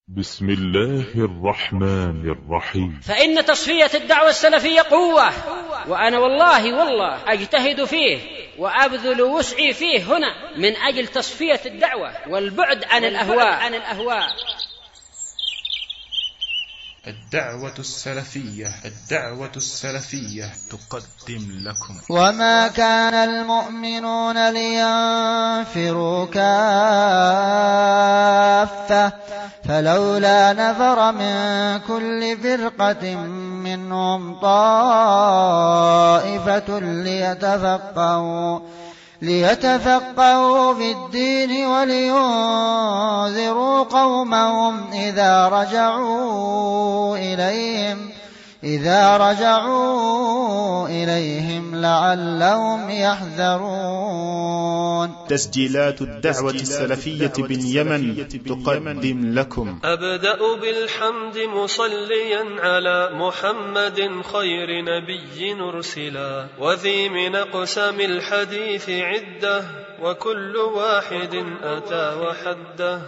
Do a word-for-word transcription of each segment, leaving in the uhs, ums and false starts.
بسم الله الرحمن الرحيم. فإن تصفية الدعوة السلفية قوة، وأنا والله والله أجتهد فيه وأبذل وسعي فيه هنا من أجل تصفية الدعوة والبعد عن الأهواء عن الأهواء. الدعوة السلفية الدعوة السلفية تقدم لكم. وما كان المؤمنون لينفروا كافة فلولا نفر من كل فرقة منهم طائفة ليتفقهوا ليتفقهوا في الدين ولينذروا قومهم إذا رجعوا إليهم إذا رجعوا إليهم لعلهم يحذرون. تسجيلات الدعوة السلفية باليمن تقدم لكم. أبدأ بالحمد مصليا على محمد خير نبي أرسلا، وذي من أقسام الحديث عدة وكل واحد أتى وحده.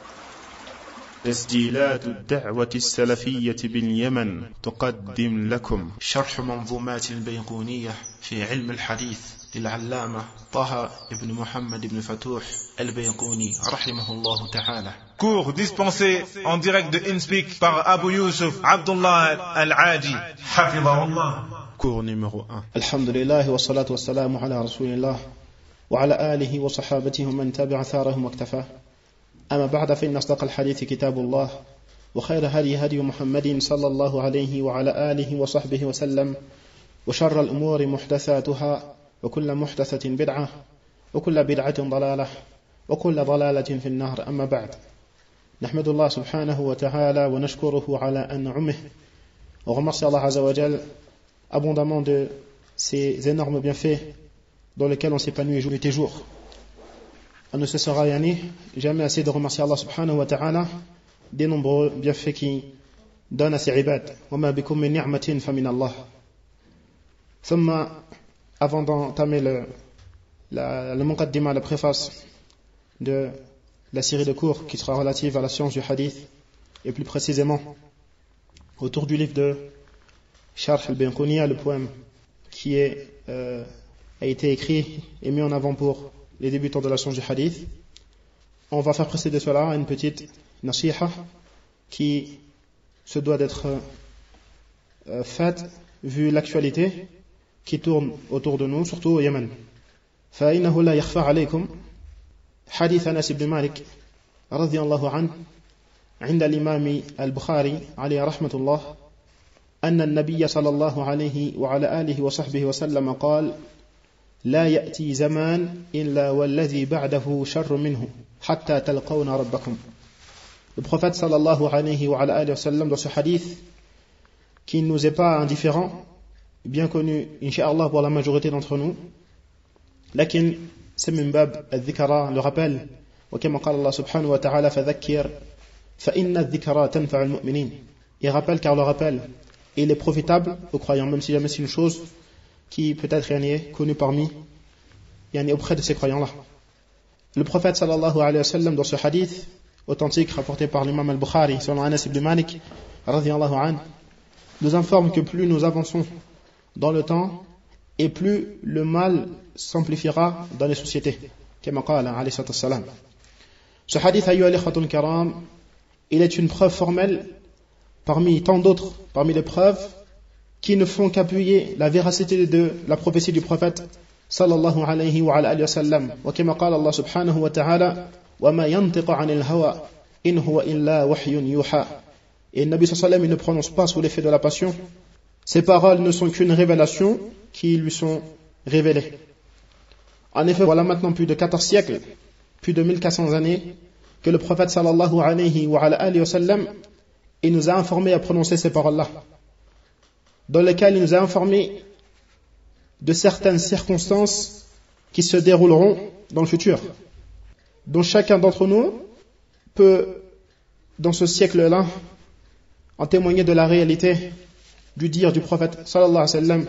تسجيلات الدعوة السلفية باليمن تقدم لكم شرح منظومات البيقونية في علم الحديث للعلامة طه بن محمد بن فتوح البيقوني رحمه الله تعالى. Cours dispensé en direct de InSpeak par Abu Yusuf Abdullah Al-Adi Hafidahullah. Cours numéro un. Alhamdulillah wa salatu wa salamu ala rasulillah wa ala alihi wa sahabatihi wa man tabi'a tharahum wa iktafa. أما بعد فإن أصدق الحديث كتاب الله وخير هدي هدي محمد صلى الله عليه وعلى آله وصحبه وسلم وشر الأمور محدثاتها وكل محدثة بدعة وكل بدعة ضلالة وكل ضلالة في النار. أما بعد نحمد الله سبحانه وتعالى ونشكره على أنعمه on remercie Allah Azza wa Jal abondamment de ces énormes bienfaits dans lesquels on s'épanouit jour et jour. On ne cessera jamais assez de remercier Allah subhanahu wa ta'ala des nombreux bienfaits qui donnent à ses ibad. وَمَا بِكُم مِّن نِعْمَةٍ فَمِنَ اللَّهِ. ثم, avant d'entamer le, la, le muqaddima, la préface de la série de cours qui sera relative à la science du hadith, et plus précisément autour du livre de Sharh al-Bayquniya, le poème qui est, euh, a été écrit et mis en avant pour les débutants de la science du hadith, on va faire précéder cela à une petite nasiha qui se doit d'être euh, faite vu l'actualité qui tourne autour de nous, surtout au Yémen. فإنه لا يخفى عليكم حديث أنس بن مالك رضي الله عنه عند الإمام البخاري عليه رحمة الله أن النبي صلى الله عليه وعلى آله وصحبه وسلم قال: لا يأتي زمان إلا والذي بعده شر منه حتى تلقون ربكم. Le prophète sallallahu alayhi wa alayhi wa sallam dans ce hadith qui ne nous est pas indifférent, bien connu incha'Allah pour la majorité d'entre nous, lakin c'est min bab al-dhikra, le rappel, وكما قال الله سبحانه وتعالى فذكر فإن الذكرى تنفع المؤمنين. Il rappelle car le rappel il est profitable aux croyants, même si jamais c'est une chose qui peut-être est connu parmi yani auprès de ces croyants-là. Le prophète sallallahu alayhi wa sallam dans ce hadith authentique rapporté par l'imam al-Bukhari selon Anas ibn Malik radhiyallahu anhu nous informe que plus nous avançons dans le temps et plus le mal s'amplifiera dans les sociétés. Kama qala alayhi salatu wassalam. Ce hadith ayyuha al-ikhwatul kiram, il est une preuve formelle parmi tant d'autres, parmi les preuves qui ne font qu'appuyer la véracité de la prophétie du prophète sallallahu alayhi wa alayhi wa sallam. Wa kama qala Allah subhanahu wa ta'ala wa ma yantiqu 'anil hawa in huwa illa wahyun yuha. Et le Nabi sallallahu alayhi wa sallam il ne prononce pas sous l'effet de la passion. Ses paroles ne sont qu'une révélation qui lui sont révélées. En effet, voilà maintenant plus de quatorze siècles, plus de mille quatre cents années que le prophète sallallahu alayhi wa alayhi wa sallam il nous a informé à prononcer ces paroles-là, dans lesquelles il nous a informé de certaines circonstances qui se dérouleront dans le futur, dont chacun d'entre nous peut, dans ce siècle-là, en témoigner de la réalité du dire du prophète sallallahu alayhi wa sallam,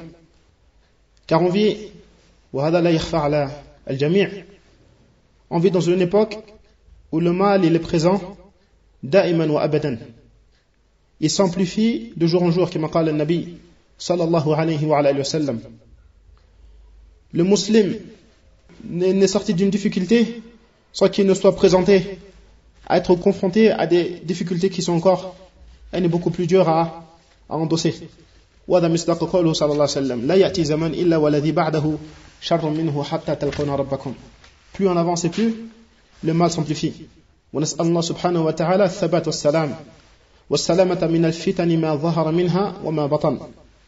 car on vit, وهذا لا يخفى على الجميع, on vit dans une époque où le mal il est présent da'iman wa abadan. Il s'amplifie de jour en jour, comme قال النبي صلى الله عليه وعلى آله وسلم. Le musulman n'est sorti d'une difficulté sans qu'il ne soit présenté à être confronté à des difficultés qui sont encore et beaucoup plus dures à, à endosser. وهذا مصداق قوله صلى الله عليه وسلم لا يأتي زمان إلا والذي بعده شر منه حتى تلقون ربكم. Plus on avance et plus le mal s'amplifie. ونسأل الله سبحانه وتعالى الثبات والسلام والسلامة من الفتن ما ظهر منها وما بطن.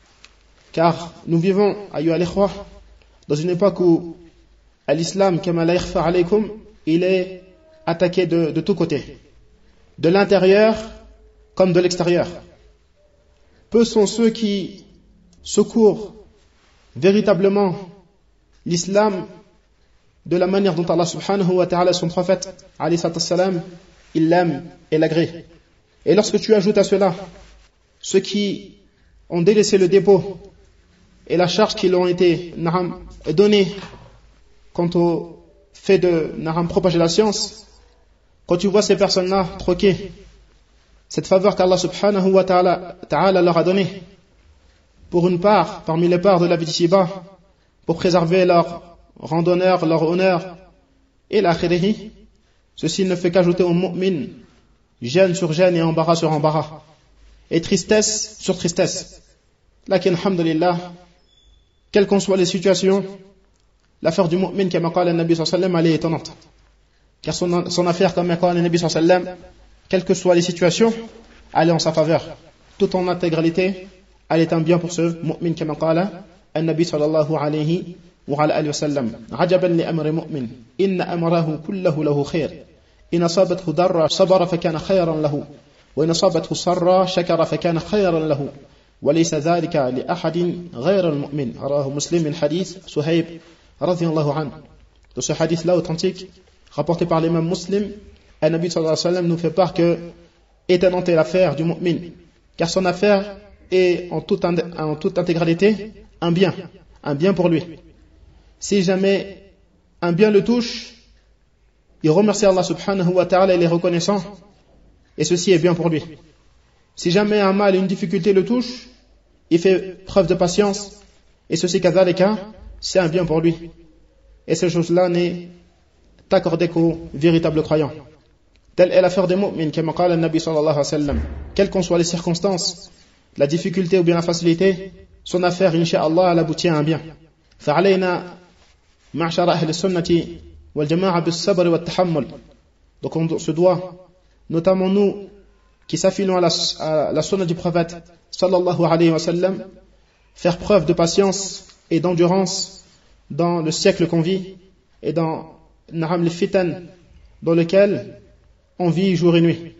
Car nous vivons, ayyuha al-ikhwa, dans une époque où l'islam, kama la yakhfa alaykum, il est attaqué de, de tous côtés, de l'intérieur comme de l'extérieur. Peu sont ceux qui secourent véritablement l'islam de la manière dont Allah subhanahu wa ta'ala, son prophète, alayhi salam, il l'aime et l'agrée. Et lorsque tu ajoutes à cela ceux qui ont délaissé le dépôt et la charge qui leur ont été donnée quant au fait de propager la science, quand tu vois ces personnes-là troquer cette faveur qu'Allah subhanahu wa ta'ala, ta'ala leur a donnée pour une part, parmi les parts de la vie d'ici-bas, pour préserver leur rang d'honneur, leur honneur et l'akhirihi, ceci ne fait qu'ajouter au mu'min gêne sur gêne et embarras sur embarras et tristesse sur tristesse. Lakin alhamdulillah, quelles qu'en soient les situations, l'affaire du mu'min, comme a dit le Nabi sallallahu alayhi wa sallam, elle est étonnante. Car son, son affaire, comme a dit le Nabi sallallahu alayhi wa sallam, quelles que soient les situations, elle est en sa faveur. Tout en intégralité, elle est un bien pour ce mu'min, comme a dit le Nabi sallallahu alayhi wa sallam. عجبا لأمر مؤمن إن أمره كله له خير إن أصابته ضر صبر فكان خيرا له وإن أصابته سر شكر فكان خيرا له وليس ذلك لأحد غير المؤمن. رواه مسلم من حديث صهيب رضي الله عنه. Dans ce hadith-là authentique, rapporté par l'imam Muslim, le Nabi sallallahu alayhi wa sallam nous fait part que étonnante est l'affaire du mu'min, car son affaire est en toute, en toute intégralité un bien, un bien pour lui. Si jamais un bien le touche, il remercie Allah subhanahu wa ta'ala, il est reconnaissant, et ceci est bien pour lui. Si jamais un mal, une difficulté le touche, il fait preuve de patience, et ceci kadhalika, c'est un bien pour lui. Et cette chose-là n'est accordée qu'aux véritables croyants. Telle est l'affaire des mu'min, comme a dit le Nabi sallallahu alayhi wa sallam. Quelles qu'en soient les circonstances, la difficulté ou bien la facilité, son affaire, incha'Allah, elle aboutit à un bien. فعلينا معشر أهل السنة والجماعة بالصبر والتحمل. Donc on se doit, notamment nous qui s'affilons à la, à la sunna du prophète sallallahu alayhi wa sallam, faire preuve de patience et d'endurance dans le siècle qu'on vit et dans naham les fitan dans lequel on vit jour et nuit.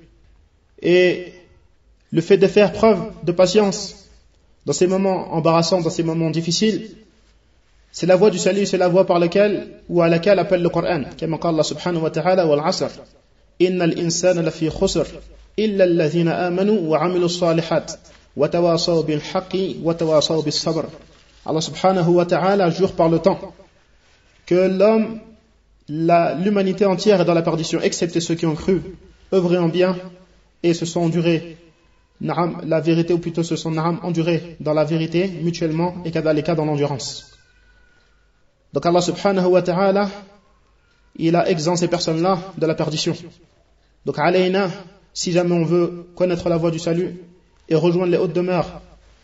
Et le fait de faire preuve de patience dans ces moments embarrassants, dans ces moments difficiles, c'est la voie du salut, c'est la voie par laquelle ou à laquelle appelle le Coran. Comme dit Allah subhanahu wa ta'ala, wal asr, innal insana lafi khusr, illa alladhina amanu wa amilu salihat, wa tawasaw bil haqqi, wa tawasaw bis sabr. Allah subhanahu wa ta'ala jure par le temps que l'homme, la, l'humanité entière est dans la perdition, excepté ceux qui ont cru, œuvré en bien et se sont endurés na'am, la vérité, ou plutôt se sont na'am, endurés dans la vérité mutuellement et kadhalika dans l'endurance. Donc Allah subhanahu wa ta'ala, il a exempt ces personnes-là de la perdition. Donc alayna, si jamais on veut connaître la voie du salut et rejoindre les hautes demeures,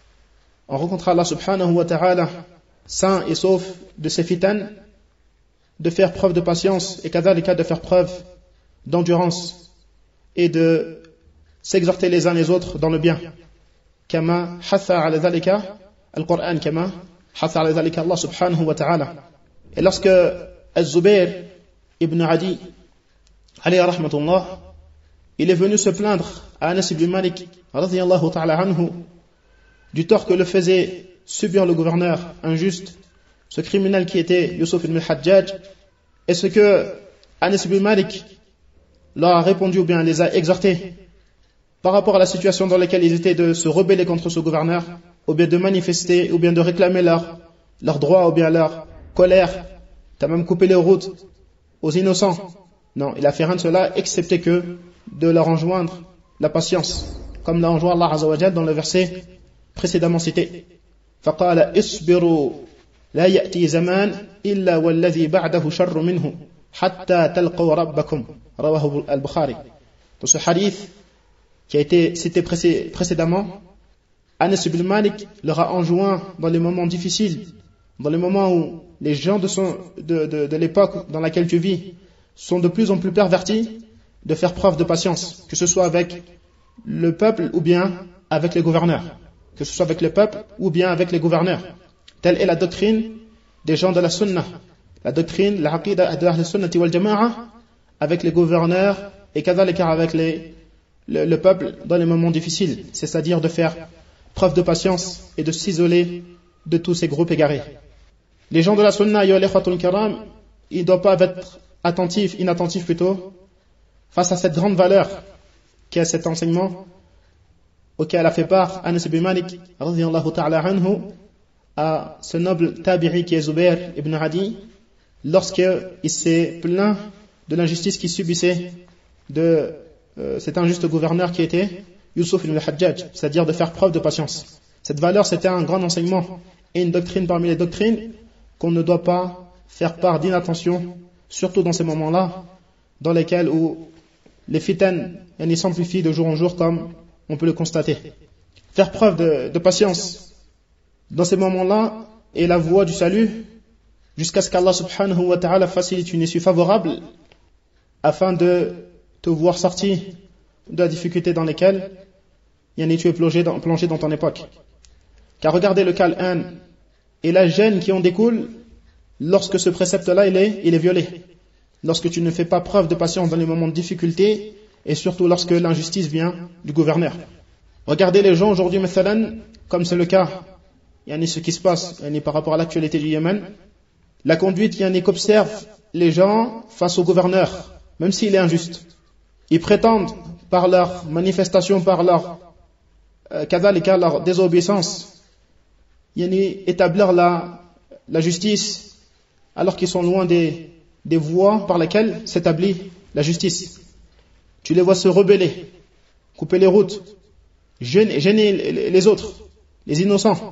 on rencontrera Allah subhanahu wa ta'ala sain et sauf de ses fitan, de faire preuve de patience et kadhalika de faire preuve d'endurance et de s'exhorter les uns les autres dans le bien. Kama hatha ala dhalika al-Qur'an, kama hatha ala dhalika Allah subhanahu wa ta'ala. Et lorsque Az-Zubair ibn Adi, alayhi rahmatullah, il est venu se plaindre à Anas ibn Malik, radiyallahu ta'ala anhu, du tort que le faisait subir le gouverneur injuste, ce criminel qui était Yusuf ibn al-Hajjaj, et ce que Anas ibn Malik leur a répondu ou bien les a exhortés par rapport à la situation dans laquelle ils étaient de se rebeller contre ce gouverneur, ou bien de manifester, ou bien de réclamer leur, leur droit, ou bien leur colère, t'as même coupé les routes aux innocents Non, il a fait rien de cela, excepté que de leur enjoindre la patience, comme l'a enjoint Allah Azza wa Jalla dans le verset précédemment cité. فَقَالَ اصْبِرُوا لَا يَأْتِي زَمَانٍ إِلَّا وَالَّذِي بَعْدَهُ شَرٌّ مِنْهُ حَتَّى تَلْقَوْا رَبَّكُمْ رواه al-Bukhari. Dans ce hadith qui a été cité précédemment, Anas ibn Malik leur a enjoint dans les moments difficiles, dans les moments où les gens de, son, de, de, de l'époque dans laquelle tu vis sont de plus en plus pervertis, de faire preuve de patience, que ce soit avec le peuple ou bien avec les gouverneurs, que ce soit avec le peuple ou bien avec les gouverneurs. Telle est la doctrine des gens de la Sunna, la doctrine, la aqida de Ahl Sunnati wal Jama'a, avec les gouverneurs et kadhalika avec les, le, le peuple dans les moments difficiles, c'est-à-dire de faire preuve de patience et de s'isoler de tous ces groupes égarés. Les gens de la Sunna, ils ne doivent pas être attentifs, inattentifs plutôt, face à cette grande valeur qu'est cet enseignement auquel a fait part Anas ibn Malik radiyallahu ta'ala anhu à ce noble tabi'i qui est Zubair ibn Adi, lorsqu'il s'est plaint de l'injustice qu'il subissait de euh, cet injuste gouverneur qui était Yusuf ibn al-Hajjaj, c'est-à-dire de faire preuve de patience. Cette valeur, c'était un grand enseignement et une doctrine parmi les doctrines qu'on ne doit pas faire part d'inattention, surtout dans ces moments-là, dans lesquels où les fitan s'amplifient de jour en jour, comme on peut le constater. Faire preuve de, de patience dans ces moments-là est la voie du salut, jusqu'à ce qu'Allah subhanahu wa ta'ala facilite une issue favorable, afin de te voir sortir de la difficulté dans laquelle tu es plongé dans, plongé dans ton époque. Car regardez le cas un et la gêne qui en découle lorsque ce précepte-là il est, il est violé. Lorsque tu ne fais pas preuve de patience dans les moments de difficulté et surtout lorsque l'injustice vient du gouverneur. Regardez les gens aujourd'hui, mathalan, comme c'est le cas, yani ce qui se passe yani par rapport à l'actualité du Yémen, la conduite yani qu'observent les gens face au gouverneur, même s'il est injuste. Ils prétendent par leur manifestation, par leur euh, kadhalika, leur désobéissance, yani établir la, la justice alors qu'ils sont loin des, des voies par lesquelles s'établit la justice. Tu les vois se rebeller, couper les routes, gêner, gêner les autres, les innocents,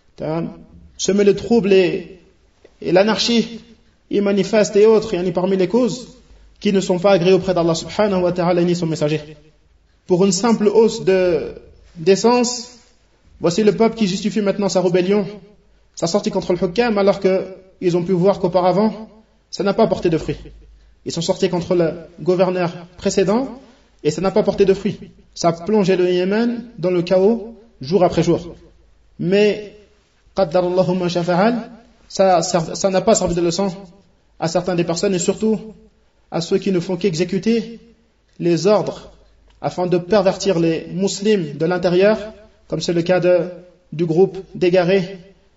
semer le trouble et, et l'anarchie, ils manifestent et autres, yani parmi les causes qui ne sont pas agréées auprès d'Allah subhanahu wa ta'ala ni son messager. Pour une simple hausse de, d'essence, voici le peuple qui justifie maintenant sa rébellion, sa sortie contre le hukam, alors qu'ils ont pu voir qu'auparavant, ça n'a pas porté de fruits. Ils sont sortis contre le gouverneur précédent et ça n'a pas porté de fruits. Ça a plongé le Yémen dans le chaos jour après jour. Mais, qaddarallahu ma shafa'al, ça, ça, ça n'a pas servi de leçon à certaines des personnes et surtout à ceux qui ne font qu'exécuter les ordres afin de pervertir les musulmans de l'intérieur, comme c'est le cas de, du groupe d'égarés,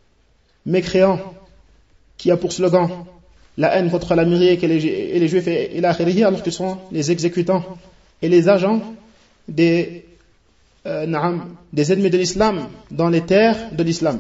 mécréants, qui a pour slogan la haine contre l'Amérique et les, et les Juifs et, et l'akhirihi, alors qu'ils sont les exécutants et les agents des, euh, naam, des ennemis de l'islam dans les terres de l'islam.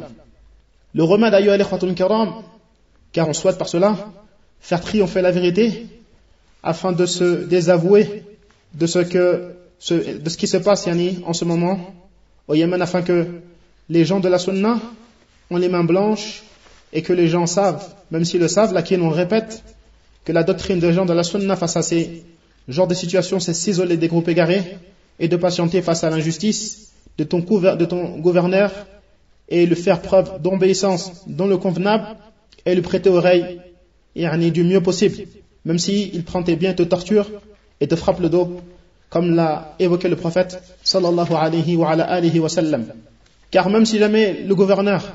Le remède ayyuha al-ikhwatul kiram, car on souhaite par cela faire triompher la vérité afin de se désavouer de ce que ce, de ce qui se passe yani, en ce moment au Yémen, afin que les gens de la sunna ont les mains blanches et que les gens savent, même s'ils le savent, là qui on répète que la doctrine des gens de la sunna face à ces genres de situations, c'est s'isoler des groupes égarés et de patienter face à l'injustice de ton, de ton gouverneur et lui faire preuve d'obéissance dans le convenable et lui prêter oreille yani, du mieux possible, même s'il prend tes biens, te torture et te frappe le dos, comme l'a évoqué le prophète sallallahu alayhi wa ala alihi wa sallam. Car même si jamais le gouverneur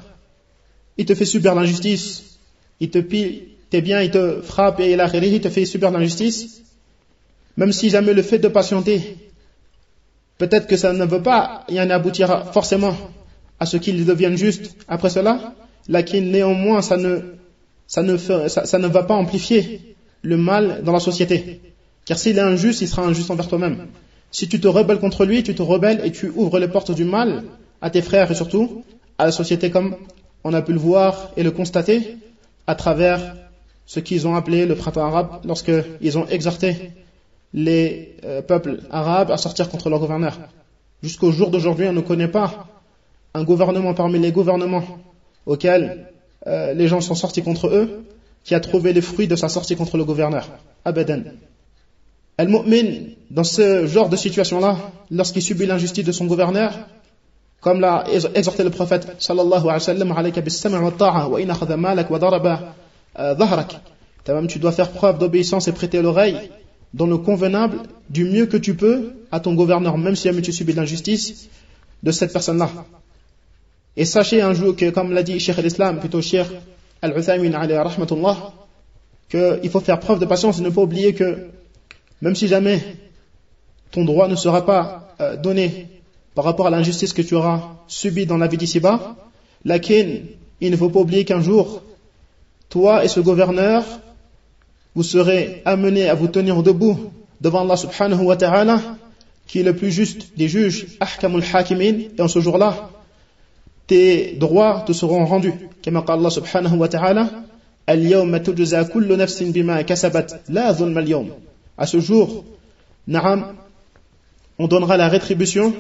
il te fait subir l'injustice, il te pille tes biens, il te frappe et il te fait subir l'injustice, même si jamais le fait de patienter, peut-être que ça ne veut pas y en aboutir forcément à ce qu'il devienne juste après cela, lakin néanmoins ça ne, ça ne, fait, ça, ça ne va pas amplifier le mal dans la société. Car s'il est injuste, il sera injuste envers toi-même. Si tu te rebelles contre lui, tu te rebelles et tu ouvres les portes du mal à tes frères et surtout à la société, comme on a pu le voir et le constater à travers ce qu'ils ont appelé le printemps arabe, lorsqu'ils ont exhorté les euh, peuples arabes à sortir contre leur gouverneur. Jusqu'au jour d'aujourd'hui, on ne connaît pas un gouvernement parmi les gouvernements auxquels euh, les gens sont sortis contre eux, qui a trouvé les fruits de sa sortie contre le gouverneur. Abadan. Al-Mu'min, dans ce genre de situation-là, lorsqu'il subit l'injustice de son gouverneur, comme l'a exhorté le prophète sallallahu alayhi wa sallam, alayka bis-sam'i wa ta'a wa in akhadha malak wa daraba dhahrak. Tu dois faire preuve d'obéissance et prêter l'oreille dans le convenable du mieux que tu peux à ton gouverneur, même si jamais tu subis l'injustice de cette personne-là. Et sachez un jour que, comme l'a dit Cheikh al-Islam, plutôt Cheikh al-Uthaymin alayhi rahmatullah, qu'il faut faire preuve de patience et ne pas oublier que même si jamais ton droit ne sera pas euh, donné par rapport à l'injustice que tu auras subie dans la vie d'ici-bas, lakin, il ne faut pas oublier qu'un jour, toi et ce gouverneur, vous serez amenés à vous tenir debout devant Allah subhanahu wa ta'ala, qui est le plus juste des juges, ahkamul hakimin, et en ce jour-là, tes droits te seront rendus. Comme dit Allah subhanahu wa ta'ala, al-yawma tujza kullu nafsin bima kasabat la dhulma al-yawm. À ce jour, na'am, on donnera la rétribution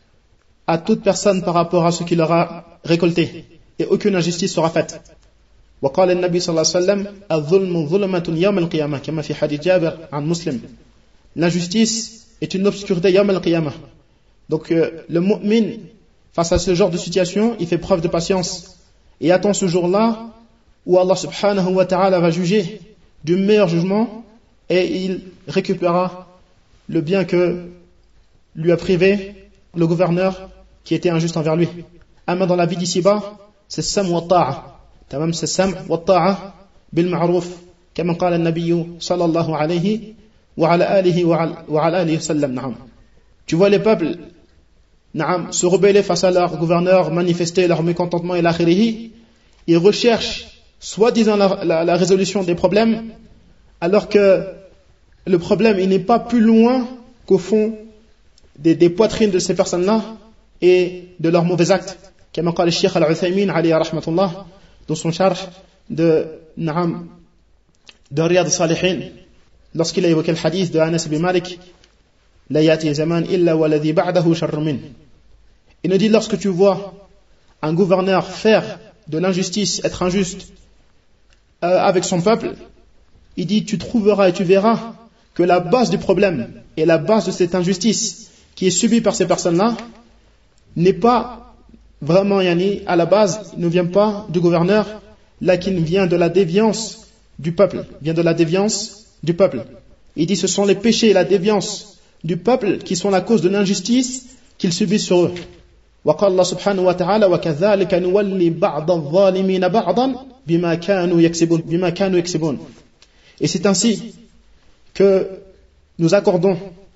à toute personne par rapport à ce qu'il aura récolté, et aucune injustice sera faite. وقال النبي صلى الله عليه وسلم الظلم ظلمة يوم القيامة كما في حديث جابر عن مسلم. L'injustice est une obscurité يوم القيامة. Donc euh, le mu'min, face à ce genre de situation, il fait preuve de patience et attend ce jour-là où Allah subhanahu wa ta'ala va juger du meilleur jugement et il récupérera le bien que lui a privé le gouverneur qui était injuste envers lui. Amma dans la vie d'ici-bas, c'est sam wa ta'a. تمام c'est السمع والطاعة بالمعروف كما قال النبي صلى الله عليه وعلى آله وعلى آله وسلم. نعم. Tu vois les peuples نعم se rebeller face à leur gouverneur, manifester leur mécontentement et l'akhirihi, ils recherchent soi-disant la, la, la résolution des problèmes, alors que le problème il n'est pas plus loin qu'au fond des, des poitrines de ces personnes-là et de leurs mauvais actes. كما قال الشيخ العثيمين عليه رحمة الله dans son charh de Naam de Riyad al-Salihin, lorsqu'il a évoqué le hadith de Anas ibn Malik, la yati zaman illa walladhi ba'dahu sharrun min. Il nous dit, lorsque tu vois un gouverneur faire de l'injustice, être injuste euh, avec son peuple, il dit, tu trouveras et tu verras que la base du problème et la base de cette injustice qui est subie par ces personnes-là n'est pas vraiment, yani, à la base, ne vient pas du gouverneur, là qui vient de la déviance du peuple, vient de la déviance du peuple. Il dit, ce sont les péchés et la déviance du peuple qui sont la cause de l'injustice qu'ils subissent sur eux. وقال الله سبحانه وتعالى وكذلك نولي بعض الظالمين بعضا بما كانوا يكسبون بما كانوا يكسبون. Et c'est ainsi que nous accordons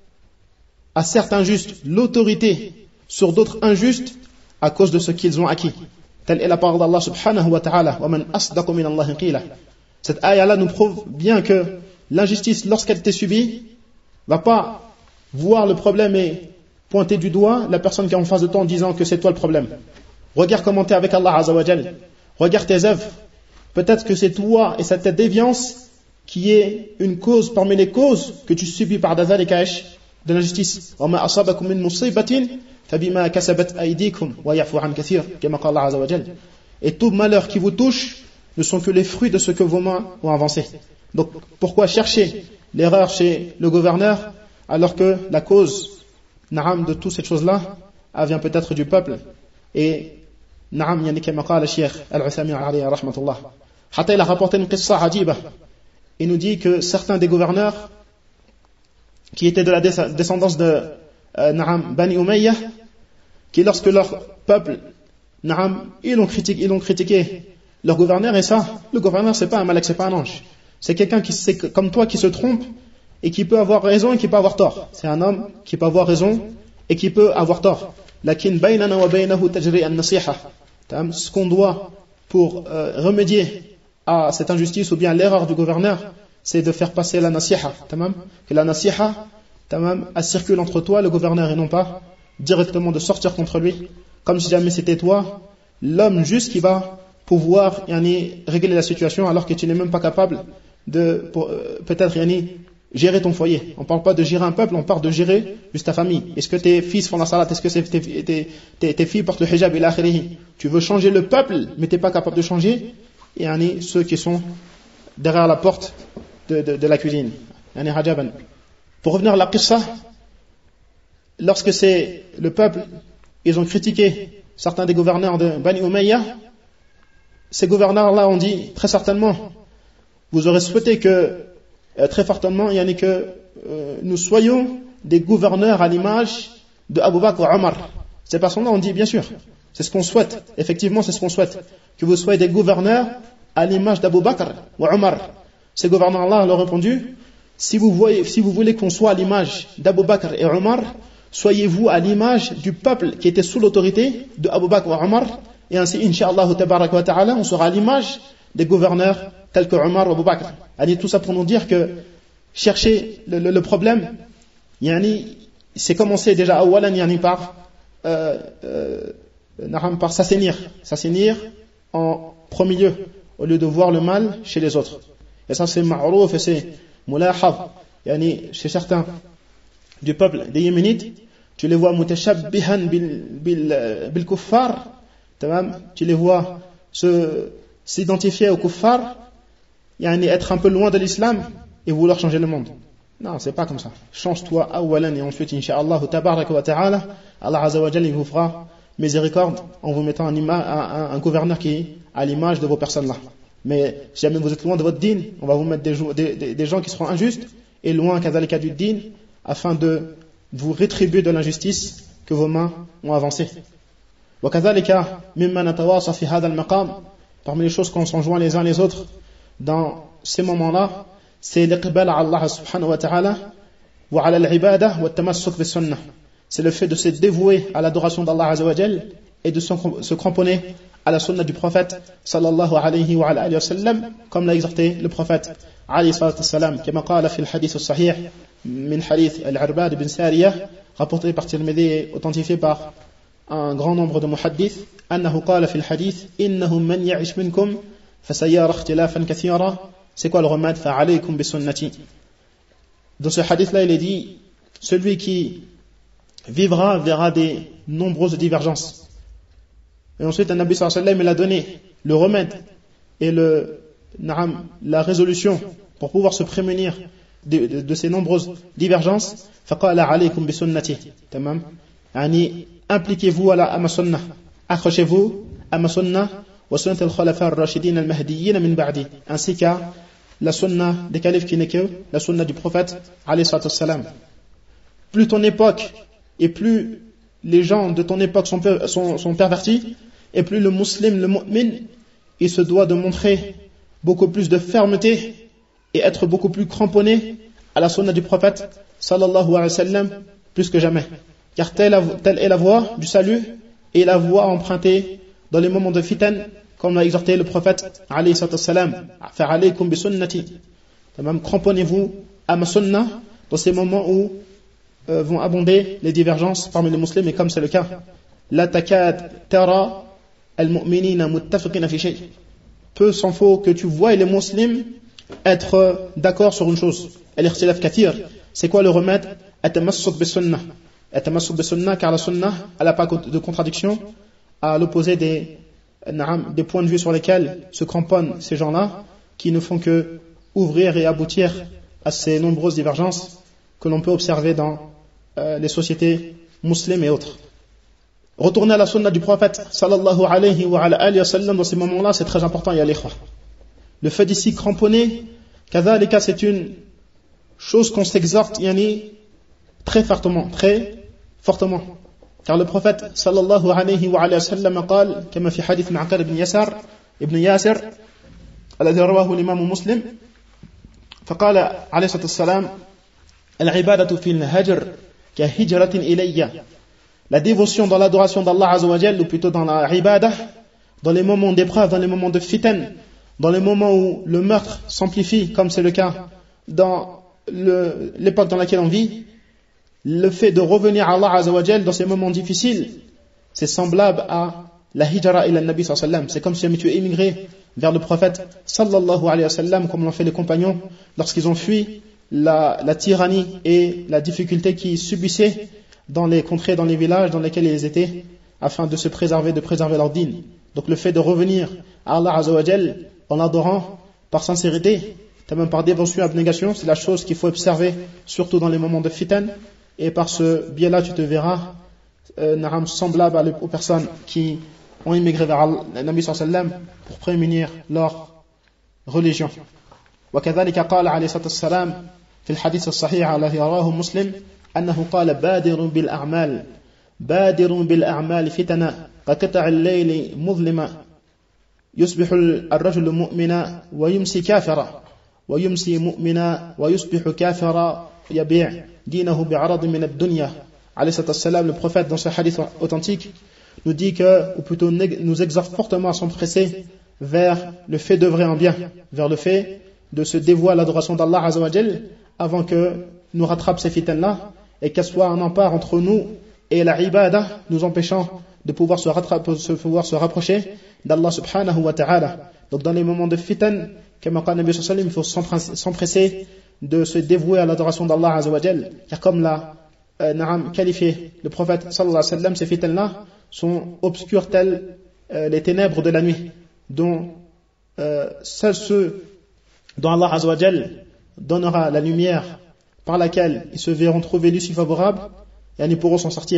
à certains justes l'autorité sur d'autres injustes à cause de ce qu'ils ont acquis. Telle est la parole d'Allah subhanahu wa ta'ala. وَمَنْ أَصْدَقُ مِنَ اللَّهِ قِيلًا. Cette ayah-là nous prouve bien que l'injustice, lorsqu'elle t'est subie, va pas voir le problème et pointer du doigt la personne qui est en face de toi en disant que c'est toi le problème. Regarde comment tu es avec Allah Azza wa Jal. Regarde tes œuvres. Peut-être que c'est toi et cette déviance qui est une cause parmi les causes que tu subis par Dazal et Kaesh de l'injustice. وَمَا أَصَابَكُم مِّن مُصِيبَةٍ فَبِمَا كَسَبَتْ أَيْدِيكُمْ وَيَعْفُو عَنْ كَثِيرٍ كما قال الله عز وجل. Et tout malheur qui vous touche ne sont que les fruits de ce que vos mains ont avancé. Donc pourquoi chercher l'erreur chez le gouverneur alors que la cause na'am de toutes ces choses-là elle vient peut-être du peuple. Et na'am yani kama qala le Cheikh Al-Uthaymin alayhi rahmatullah. Hatta il a rapporté une qissa ajiba. Il nous dit que certains des gouverneurs qui étaient de la descendance de euh, na'am Bani Umayya, qui lorsque leur peuple na'am ils l'ont critiqué, ils l'ont critiqué leur gouverneur, et ça, le gouverneur c'est pas un malak, c'est pas un ange. C'est quelqu'un qui c'est comme toi qui se trompe et qui peut avoir raison et qui peut avoir tort. C'est un homme qui peut avoir raison et qui peut avoir tort. Lakin baynana wa baynahu tajri an-nasiha. Ce qu'on doit pour euh, remédier à cette injustice ou bien l'erreur du gouverneur, c'est de faire passer la nasiha. Que la nasiha, elle circule entre toi, le gouverneur, et non pas directement de sortir contre lui, comme si jamais c'était toi, l'homme juste qui va pouvoir yani, régler la situation alors que tu n'es même pas capable de pour, euh, peut-être yani, gérer ton foyer. On ne parle pas de gérer un peuple, on parle de gérer juste ta famille. Est-ce que tes fils font la salat? Est-ce que tes, tes, tes, tes filles portent le hijab? Ila akhirihi. Tu veux changer le peuple, mais tu n'es pas capable de changer. Et yani, ceux qui sont derrière la porte de, de, de la cuisine. Yani, hajaban. Pour revenir à la qissa, lorsque c'est le peuple, ils ont critiqué certains des gouverneurs de Bani Umayya, ces gouverneurs-là ont dit, très certainement, vous aurez souhaité que, euh, très fortement, il y en ait que euh, nous soyons des gouverneurs à l'image de Abu Bakr ou Omar. Ces personnes-là ont dit, bien sûr, c'est ce qu'on souhaite. Effectivement, c'est ce qu'on souhaite. Que vous soyez des gouverneurs à l'image d'Abu Bakr ou Omar. Ces gouverneurs-là leur ont répondu, si vous, voyez, si vous voulez qu'on soit à l'image d'Abu Bakr et Omar, soyez-vous à l'image du peuple qui était sous l'autorité de Abu Bakr ou Omar, et ainsi, Inch'Allah tabaraka wa ta'ala, on sera à l'image des gouverneurs tels que Omar ou Abu Bakr. Yani, tout ça pour nous dire que chercher le, le, le problème, yani, c'est commencer déjà awalan yani, par, euh, euh, par s'assainir, s'assainir en premier lieu, au lieu de voir le mal chez les autres. Et ça c'est ma'rouf et c'est mulahab, yani, chez certains du peuple des Yéménites, tu les vois mutashabbihan bil, bil, bil kuffar, tu les vois se, s'identifier aux kuffar, yani être un peu loin de l'islam et vouloir changer le monde. Non, c'est pas comme ça. Change-toi awalan et ensuite, incha'Allah, tabaraka wa ta'ala, Allah azza wa jalla, il vous fera miséricorde en vous mettant un, ima, un, un, un gouverneur qui est à l'image de vos personnes-là. Mais si jamais vous êtes loin de votre din, on va vous mettre des, des, des, des gens qui seront injustes et loin kadhalika du din afin de vous rétribuer de l'injustice que vos mains ont avancée. وكذلك مما نتواصى في هذا المقام, parmi les choses qu'on s'enjoint les uns les autres dans ces moments-là, c'est l'iqbal à Allah subhanahu wa ta'ala wa ala al-ibadah wa at-tamassuk bis sunnah. C'est le fait de se dévouer à l'adoration d'Allah azza wa jal et de se cramponner à la sunna du prophète sallallahu alayhi wa alayhi wa sallam, comme l'a exhorté le prophète alayhi salatu wassalam, كما قال في الحديث الصحيح من حديث العرباد بن سارية, rapporté par Tirmidhi et authentifié par un grand nombre de muhaddith, أنه قال في الحديث إنه من يعش منكم فسيرى اختلافا كثيرا. C'est quoi le remède? فعليكم بسنتي. Dans ce hadith-là, il est dit, celui qui vivra verra des nombreuses divergences. Et ensuite, un Nabi sallallahu alayhi wa sallam, il a donné le remède et le, la résolution pour pouvoir se prémunir de, de, de ces nombreuses divergences. فقال عليكم بسنتي. تمام. يعني impliquez-vous à, la, à ma sunnah, accrochez-vous à ma sunnah wa sunnat al-khulafa ar-rashidin al-mahdiyyin min ba'di, ainsi qu'à la sunnah des califes qui n'est que la sunnah du prophète alayhi salatu wassalam. Plus ton époque et plus les gens de ton époque sont, sont, sont pervertis, et plus le musulman, le mu'min, il se doit de montrer beaucoup plus de fermeté et être beaucoup plus cramponné à la sunnah du prophète sallallahu alayhi wa sallam plus que jamais. Car telle, telle est la voie du salut et la voie empruntée dans les moments de fitan, comme l'a exhorté le prophète alayhi salatu wassalam, fa'alaykum bi sunnati. Cramponnez-vous à ma sunnah dans ces moments où euh, vont abonder les divergences parmi les musulmans, et comme c'est le cas, la takad tara al-mu'minina muttafiqina fi shay. Peu s'en faut que tu vois les musulmans être d'accord sur une chose. Al-ikhtilaf kathir. C'est quoi le remède? At-tamassuk bi sunnah. At-tamassuk bi sunnah, car la sunnah, elle n'a pas de contradiction à l'opposé des, des points de vue sur lesquels se cramponnent ces gens-là, qui ne font que ouvrir et aboutir à ces nombreuses divergences que l'on peut observer dans euh, les sociétés musulmanes et autres. Retourner à la sunna du prophète sallallahu alayhi wa alayhi wa sallam dans ces moments-là, c'est très important, ya l'ikhwa. Le fait d'ici cramponner, kadhalika, c'est une chose qu'on s'exhorte yani, très fortement, très fortement. Car le prophète sallallahu alayhi wa alayhi wa sallam قال كما في حديث معقل بن يسار ابن ياسر الذي رواه الإمام مسلم فقال عليه الصلاة والسلام العبادة في الهجر كهجرة إلي. La dévotion dans l'adoration d'Allah Azza wa Jal, ou plutôt dans la ibadah, dans les moments d'épreuve, dans les moments de fitan, dans les moments où le meurtre s'amplifie, comme c'est le cas dans le, l'époque dans laquelle on vit, le fait de revenir à Allah Azza wa Jal dans ces moments difficiles, c'est semblable à la hijra ila nabi sallallahu alayhi wa sallam. C'est comme si tu es immigré vers le prophète sallallahu alayhi wa sallam, comme l'ont fait les compagnons lorsqu'ils ont fui la, la tyrannie et la difficulté qu'ils subissaient dans les contrées, dans les villages dans lesquels ils étaient, afin de se préserver, de préserver leur dîn. Donc le fait de revenir à Allah Azza wa Jal en l'adorant par sincérité, même par dévotion et abnégation, c'est la chose qu'il faut observer, surtout dans les moments de fitan. Et par ce biais-là, tu te verras euh, semblable aux personnes qui ont immigré vers le Nabi sallallahu alayhi wa sallam pour prémunir leur religion. وكذلك قال عليه الصلاة والسلام في الحديث الصحيح الذي رواه مسلم أنه قال بادر بالأعمال بادر بالأعمال فتنا كقطع الليل مظلما يصبح الرجل مؤمنا ويمسي كافرا ويمسي مؤمنا ويصبح كافرا يبيع دينه بعرض من الدنيا. عليه الصلاة والسلام, le prophète dans ce hadith authentique nous dit que, ou plutôt nous exhorte fortement à s'empresser vers le fait d'œuvrer en bien, vers le fait de se dévouer à l'adoration d'Allah Azza wa Jal avant que nous rattrape ces fitanes-là et qu'elles soient un empare entre nous et la ibadah, nous empêchant de pouvoir se, rattraper, de pouvoir se rapprocher d'Allah subhanahu wa ta'ala. Donc dans les moments de fitan, comme a dit Nabi sallallahu alayhi wa sallam, il faut s'empresser de se dévouer à l'adoration d'Allah Azza wa Jal, car comme l'a euh, Naam qualifié le prophète sallallahu alayhi wa sallam, ces fitans-là sont obscurs tels euh, les ténèbres de la nuit, dont euh, seuls ceux dont Allah Azza wa Jal donnera la lumière par laquelle ils se verront trouver l'issue favorable, et ils pourront s'en sortir.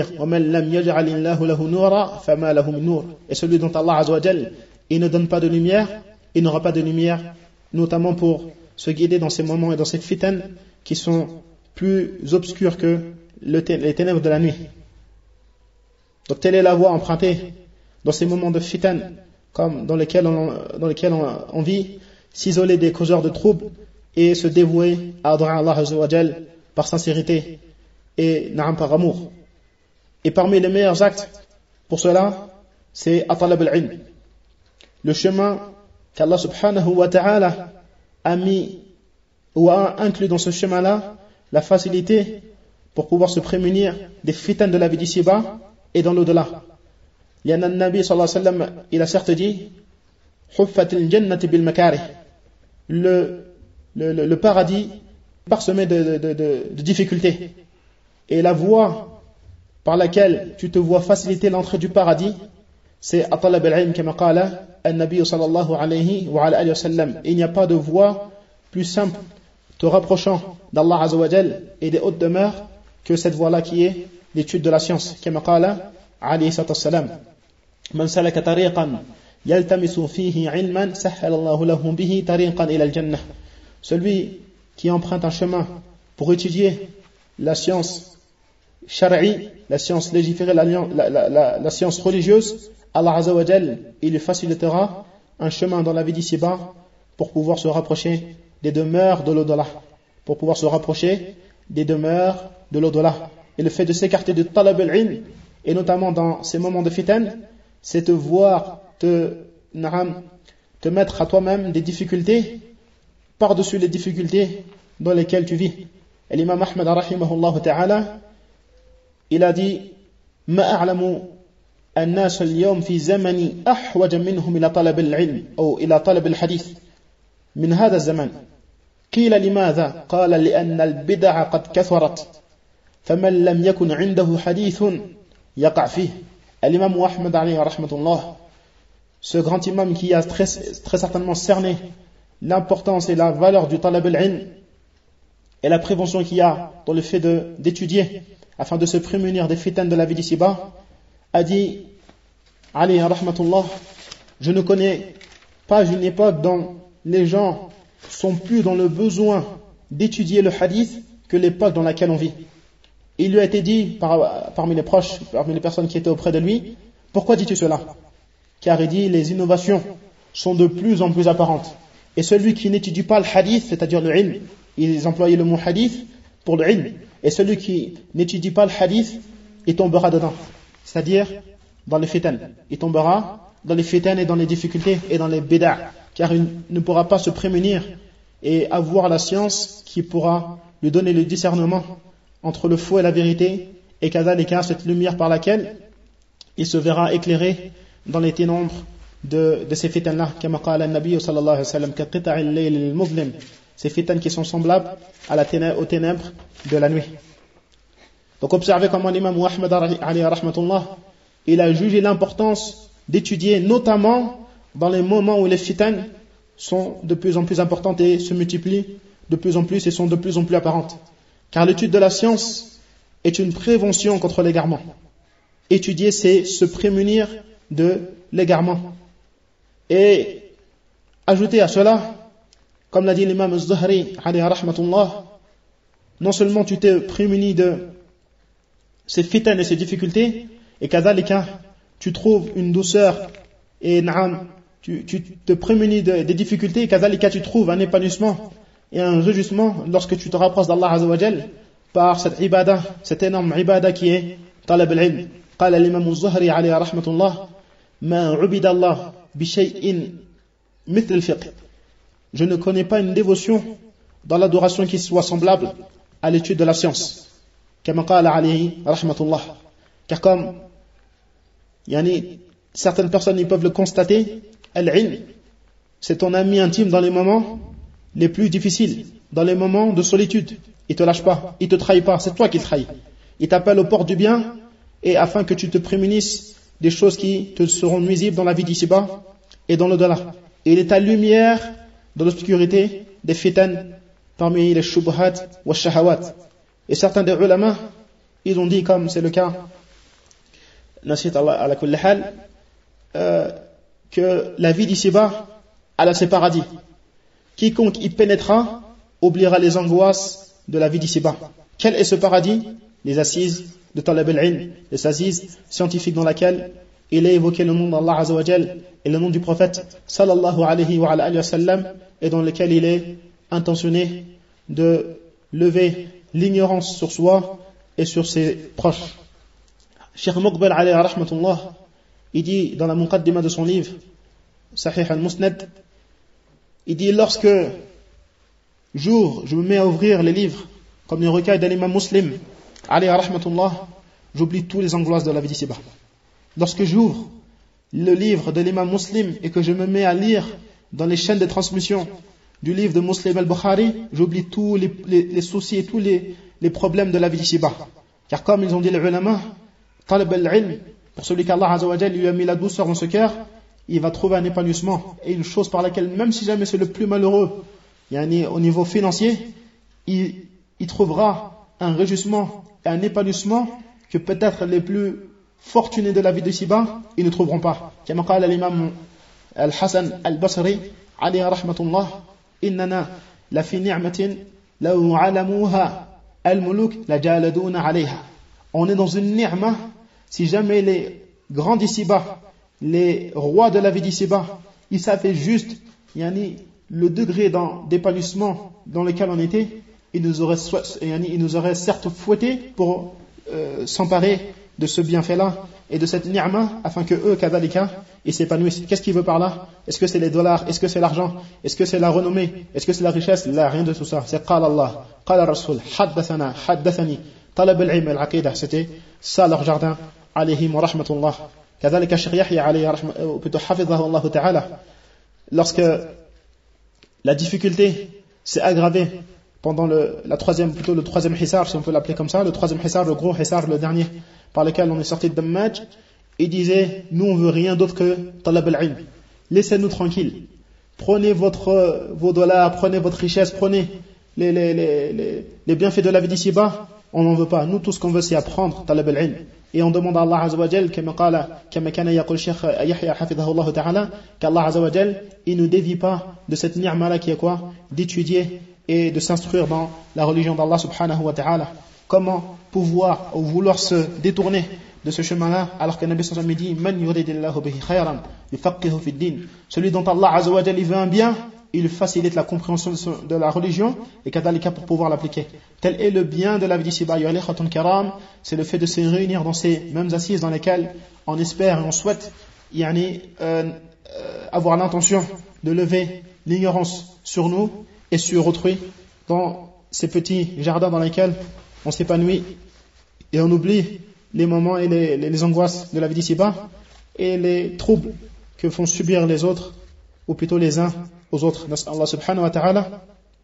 Et celui dont Allah Azza wa Jal il ne donne pas de lumière, il n'aura pas de lumière, notamment pour se guider dans ces moments et dans ces fitanes qui sont plus obscurs que le té- les ténèbres de la nuit. Donc telle est la voie empruntée dans ces moments de fitan, comme dans lesquels on, dans lesquels on, on vit, s'isoler des causeurs de troubles et se dévouer à adorer Allah Azza wa Jal par sincérité et na'am par amour. Et parmi les meilleurs actes pour cela, c'est atalab al-ilm, le chemin qu'Allah subhanahu wa ta'ala a mis ou a inclus dans ce chemin-là la facilité pour pouvoir se prémunir des fitanes de la vie d'ici-bas et dans l'au-delà. لأن النبي صلى الله عليه وسلم il a certes dit حفت الجنة بالمكاره, le, le, le, le paradis parsemé de, de, de, de difficultés, et la voie par laquelle tu te vois faciliter l'entrée du paradis, c'est atalab al-ilm kama qala an-nabi sallallahu alayhi wa ala alihi wa sallam. Il n'y a pas de voie plus simple te rapprochant d'Allah Azza wa Jal et des hautes demeures que cette voie-là qui est l'étude de la science. Kama qala alayhi sallam, man salaka tariqan yaltamisu fihi ilman sahhala Allahu lahu bihi tariqan ila al-jannah. Celui qui emprunte un chemin pour étudier la science shar'i, la science légiférée, la, la, la, la, la science religieuse, Allah Azza wa Jal, il lui facilitera un chemin dans la vie d'ici-bas pour pouvoir se rapprocher des demeures de l'au-delà, pour pouvoir se rapprocher des demeures de l'au-delà. Et le fait de s'écarter de talab al-ilm, et notamment dans ces moments de fitan, c'est te voir te, te mettre à toi-même des difficultés par-dessus les difficultés dans lesquelles tu vis. Et l'imam Ahmad rahimahullah ta'ala, il a dit ما أعلم الناس اليوم في زمني أحوج منهم إلى طلب العلم أو إلى طلب الحديث من هذا الزمان. قيل لماذا؟ قال لأن البدع قد كثرت فمن لم يكن عنده حديث يقع فيه. L'imam Ahmad alayhi rahmatullah, ce grand imam qui a très, très certainement cerné l'importance et la valeur du talab al-ilm et la prévention qu'il y a dans le fait de, d'étudier afin de se prémunir des fitanes de la vie d'ici-bas, a dit alayhi rahmatullah, je ne connais pas une époque dont les gens sont plus dans le besoin d'étudier le hadith que l'époque dans laquelle on vit. Il lui a été dit par, parmi les proches, parmi les personnes qui étaient auprès de lui, pourquoi dis-tu cela? Car il dit, les innovations sont de plus en plus apparentes. Et celui qui n'étudie pas le hadith, c'est-à-dire le ilm, ils employaient le mot hadith pour le ilm, et celui qui n'étudie pas le hadith, il tombera dedans, c'est-à-dire dans les fitan. Il tombera dans les fitan et dans les difficultés et dans les bid'a, car il ne pourra pas se prémunir et avoir la science qui pourra lui donner le discernement entre le faux et la vérité, et qu'adalika, cette lumière par laquelle il se verra éclairé dans les ténèbres de, de ces fitans-là. Comme قال النبي صلى الله عليه وسلم كقطع الليل المظلم. Ces fitans qui sont semblables à la ténèbre, aux ténèbres de la nuit. Donc observez comment l'imam Ahmad alayhi rahmatullah, il a jugé l'importance d'étudier, notamment dans les moments où les fitans sont de plus en plus importantes et se multiplient de plus en plus et sont de plus en plus apparentes. Car l'étude de la science est une prévention contre l'égarement. Étudier, c'est se prémunir de l'égarement. Et ajouter à cela, comme l'a dit l'imam Az-Zuhri alayhi rahmatullah, non seulement tu t'es prémuni de ces fitans et ces difficultés, et kadhalika, tu trouves une douceur et naam, tu, tu te prémunis de, des difficultés, et kadhalika, tu trouves un épanouissement et un réjouissement lorsque tu te rapproches d'Allah Azza wa Jal par cette ibadah, cette énorme ibadah qui est talab al-ilm. قال الإمام الزهري عليه رحمة الله ما عبد الله بشيء مثل الفقه. Je ne connais pas une dévotion dans l'adoration qui soit semblable à l'étude de la science. كما قال عليه رحمة الله. Car comme yani, certaines personnes ils peuvent le constater, al-ilm, c'est ton ami intime dans les moments les plus difficiles, dans les moments de solitude. Il te lâche pas, il te trahit pas, c'est toi qui le trahis. Il t'appelle aux portes du bien, et afin que tu te prémunisses des choses qui te seront nuisibles dans la vie d'ici-bas et dans l'au-delà. Et il est ta lumière dans l'obscurité des fitan parmi les shubuhat wa shahawat. Et certains des ulama, ils ont dit, comme c'est le cas, nasit Allah ala kulli hal, que la vie d'ici-bas, elle a ses paradis. Quiconque y pénétrera oubliera les angoisses de la vie d'ici-bas. Quel est ce paradis? Les assises de talab al-ilm, les assises scientifiques dans laquelle il est évoqué le nom d'Allah Azza wa Jal et le nom du prophète sallallahu alayhi wa alayhi wa sallam, et dans lequel il est intentionné de lever l'ignorance sur soi et sur ses proches. Cheikh Muqbil alayhi rahmatullah, il dit dans la muqaddima de son livre Sahih al-Musnad, il dit lorsque jour je me mets à ouvrir les livres comme les recueils de l'imam Muslim alayhi rahmatullah, j'oublie tous les angoisses de la vie d'ici-bas. Lorsque j'ouvre le livre de l'imam Muslim et que je me mets à lire dans les chaînes de transmission du livre de Muslim al-Bukhari, j'oublie tous les, les, les soucis et tous les, les problèmes de la vie d'ici-bas. Car comme ils ont dit les ulama, talab al-ilm, pour celui qu'Allah Azza wa Jal lui a mis la douceur dans ce cœur, il va trouver un épanouissement et une chose par laquelle, même si jamais c'est le plus malheureux, yani au niveau financier, il, il trouvera un réjouissement et un épanouissement que peut-être les plus fortunés de la vie d'ici-bas, ils ne trouveront pas. Comme قال l'imam Al-Hasan Al-Basri alayhi rahmatullah, innana la fi ni'matin law 'alamuha al-muluk lajaladuna 'alayha. On est dans une ni'ma, si jamais les grands d'ici-bas, les rois de la vie d'ici-bas, ils savaient juste yani, le degré d'épanouissement dans lequel on était, ils nous auraient, yani, ils nous auraient certes fouettés pour euh, s'emparer de ce bienfait-là et de cette ni'ma, afin que eux, kadhalika, ils s'épanouissent. Qu'est-ce qu'il veut par là? Est-ce que c'est les dollars? Est-ce que c'est l'argent? Est-ce que c'est la renommée? Est-ce que c'est la richesse? Là, rien de tout ça. C'est qala Allah, qala Rasul, haddathana, haddathani, talab al-ilm al-aqidah. C'était ça leur jardin, alayhim wa rahmatullah. Kadhalika Cheikh Yahya alayhi rahmatullah, ou plutôt hafidhahu Allah ta'ala, lorsque la difficulté s'est aggravée pendant le, la troisième, plutôt le troisième hissar, si on peut l'appeler comme ça, le troisième hissar, le gros hissar, le dernier, par lequel on est sorti de Dammaj, il disait, nous on veut rien d'autre que talab al-ilm. Laissez-nous tranquilles. Prenez votre, vos dollars, prenez votre richesse, prenez les, les, les, les, les bienfaits de la vie d'ici-bas, on n'en veut pas. Nous, tout ce qu'on veut, c'est apprendre talab al-ilm. Et on demande à Allah Azza wa Jal, comme kana yaqul Cheikh Yahya hafidhahu Allah ta'ala, qu'Allah Azza wa Jal, il ne dévie pas de cette ni'ma-là qui est quoi? D'étudier et de s'instruire dans la religion d'Allah subhanahu wa ta'ala. Comment pouvoir ou vouloir se détourner de ce chemin-là, alors que Nabi sallallahu alayhi wa sallam dit, man yuridillahu bihi khayran yufaqihu fi din. Celui dont Allah Azza wa Jal, il veut un bien, il facilite la compréhension de la religion et kadhalika pour pouvoir l'appliquer. Tel est le bien de la vie d'ici-bas. C'est le fait de se réunir dans ces mêmes assises dans lesquelles on espère et on souhaite yani, euh, euh, avoir l'intention de lever l'ignorance sur nous et sur autrui, dans ces petits jardins dans lesquels on s'épanouit et on oublie les moments et les, les, les angoisses de la vie d'ici-bas. et les troubles que font subir les autres, ou plutôt les uns aux autres. Nas'al Allah subhanahu wa ta'ala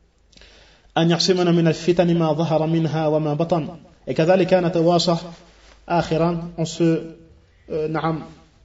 أن يعصمنا من الفتن ما ظهر منها وما بطن. Et كذلك نتواصى آخرا, on se euh, نعم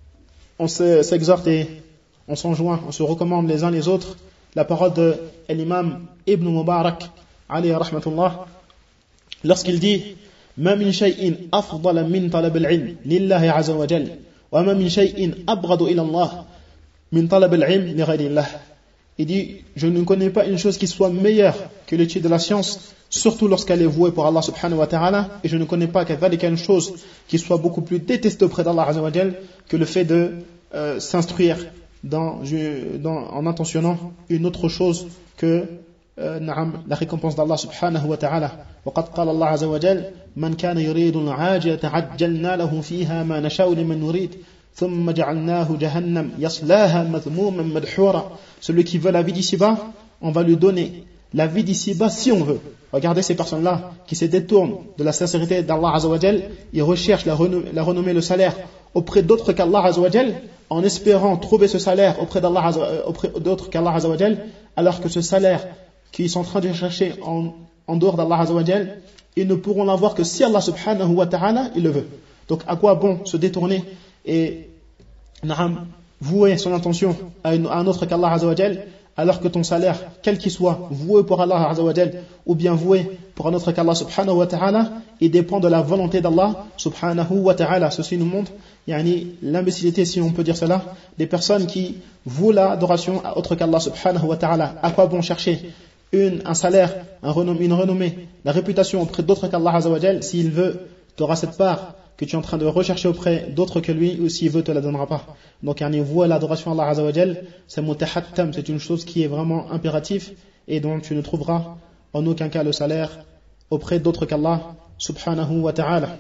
on se, s'exhorte et on s'enjoint, on se recommande les uns les autres la parole de l'imam Ibn Mubarak alayhi rahmatullah lorsqu'il dit ما من شيء أفضل من طلب العلم لله عز وجل وما من شيء أبغض إلى الله من طلب العلم لغير الله. Il dit, je ne connais pas une chose qui soit meilleure que l'étude de la science, surtout lorsqu'elle est vouée pour Allah subhanahu wa ta'ala, et je ne connais pas une chose qui soit beaucoup plus détestée auprès d'Allah azza wa jal que le fait de euh, s'instruire dans, dans, en intentionnant une autre chose que euh, la récompense d'Allah subhanahu wa ta'ala. وقد قال الله عز وجل من كان يريد العاجلة عجلنا له فيها ما نشاء لمن نريد ثم جعلناه جهنم يصلاها مذموما مدحورا. Celui qui veut la vie d'ici-bas, on va lui donner la vie d'ici-bas si on veut. Regardez ces personnes-là qui se détournent de la sincérité d'Allah azza wa jal, ils recherchent la renommée, la renommée, le salaire auprès d'autres qu'Allah azza wa jal, en espérant trouver ce salaire auprès d'Allah auprès d'autres qu'Allah azza wa jal, alors que ce salaire qu'ils sont en train de chercher en, en dehors d'Allah azza wa jal, ils ne pourront l'avoir que si Allah subhanahu wa ta'ala il le veut. Donc à quoi bon se détourner et na'am, vouer son intention à, une, à un autre qu'Allah azza wa jal, alors que ton salaire, quel qu'il soit, voué pour Allah azza wa jal ou bien voué pour un autre qu'Allah subhanahu wa ta'ala, il dépend de la volonté d'Allah subhanahu wa ta'ala. Ceci nous montre yani, l'imbécilité, si on peut dire cela, des personnes qui vouent l'adoration à autre qu'Allah subhanahu wa ta'ala. À quoi bon chercher une, un salaire, un renommé, une renommée, la réputation auprès d'autres qu'Allah azza wa jal? S'il veut, tu auras cette part que tu es en train de rechercher auprès d'autres que lui, ou s'il veut, te la donnera pas. Donc, yani, voie l'adoration à Allah azza wa jal, c'est mutahattam, c'est une chose qui est vraiment impérative et dont tu ne trouveras en aucun cas le salaire auprès d'autres qu'Allah subhanahu wa ta'ala.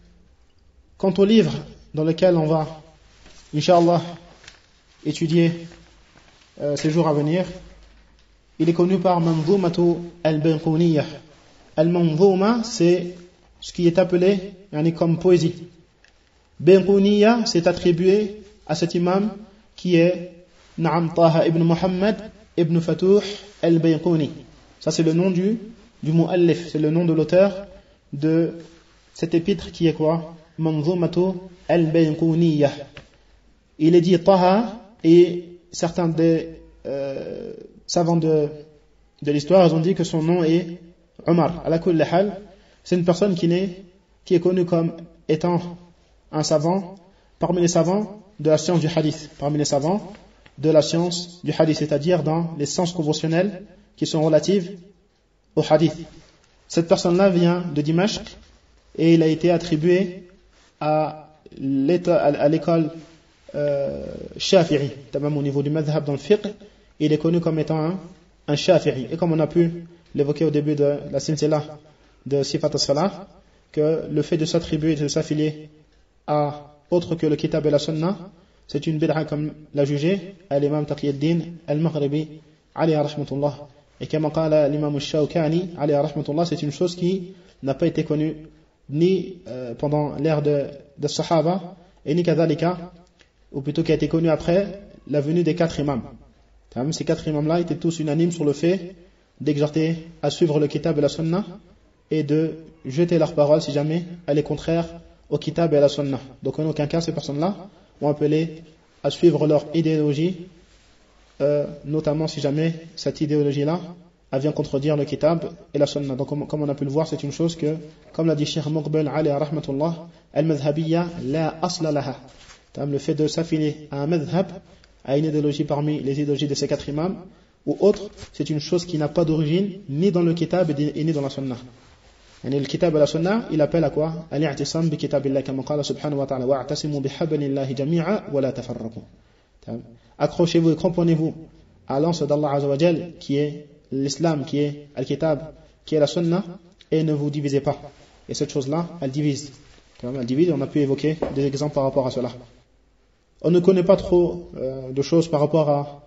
Quant au livre dans lequel on va, Inch'Allah, étudier euh, ces jours à venir, il est connu par Manzoumatu al-Bayquniyah. Al-Manzouma, c'est ce qui est appelé yani, comme poésie. Bayquniyah, c'est attribué à cet imam qui est Na'am Taha ibn Muhammad ibn Fatouh al-Bayquni. Ça c'est le nom du, du mu'allif, c'est le nom de l'auteur de cet épître qui est quoi? Manzoumatu al-Bayquniyah. Il est dit Taha, et certains des euh, savants de, de l'histoire ils ont dit que son nom est Omar. Ala kulli hal, c'est une personne qui, n'est, qui est connue comme étant un savant parmi les savants de la science du hadith, parmi les savants de la science du hadith, c'est-à-dire dans les sciences conventionnelles qui sont relatives au hadith. Cette personne-là vient de Dimashq et il a été attribué à, à l'école euh, Shafi'i, au niveau du madhab dans le fiqh, il est connu comme étant un, un Shafi'i. Et comme on a pu l'évoquer au début de la silsila de Sifat as-Salah, que le fait de s'attribuer et de s'affilier à autre que le Kitab et la Sunna, c'est une bid'a comme l'a jugé à l'imam Taqiyuddin al-Maghribi alayhi rahmatullah. Et comme qala l'imam al-Shawkani alayhi rahmatullah, c'est une chose qui n'a pas été connue ni euh, pendant l'ère de, de Sahaba et ni kadhalika, ou plutôt qui a été connue après la venue des quatre imams. Ces quatre imams-là étaient tous unanimes sur le fait d'exhorter à suivre le Kitab et la Sunna et de jeter leur parole si jamais elle est contraire au Kitab et à la Sunna. Donc en aucun cas ces personnes-là ont appelé à suivre leur idéologie, euh, notamment si jamais cette idéologie-là elle vient contredire le Kitab et la Sunna. Donc comme, comme on a pu le voir, c'est une chose que, comme l'a dit Cheikh Muqbil alayhi rahmatullah, al-madhhabiyya la asla laha. Le fait de s'affilier à un madhhab, à une idéologie parmi les idéologies de ces quatre imams ou autres, c'est une chose qui n'a pas d'origine ni dans le Kitab et ni dans la Sunna. Et le Kitab et la Sunna, il appelle à quoi? Al-i'tisam bi kitabillah, comme qala subhanahu wa ta'ala, wa'tasimu bi hablillahi jami'a wa la tafarraqu. Accrochez-vous et cramponnez-vous à l'anse d'Allah azza wa jal, qui est l'islam, qui est al-Kitab, qui est la Sunna, et ne vous divisez pas. Et cette chose-là, elle divise. Elle divise, on a pu évoquer des exemples par rapport à cela. On ne connaît pas trop euh, de choses par rapport à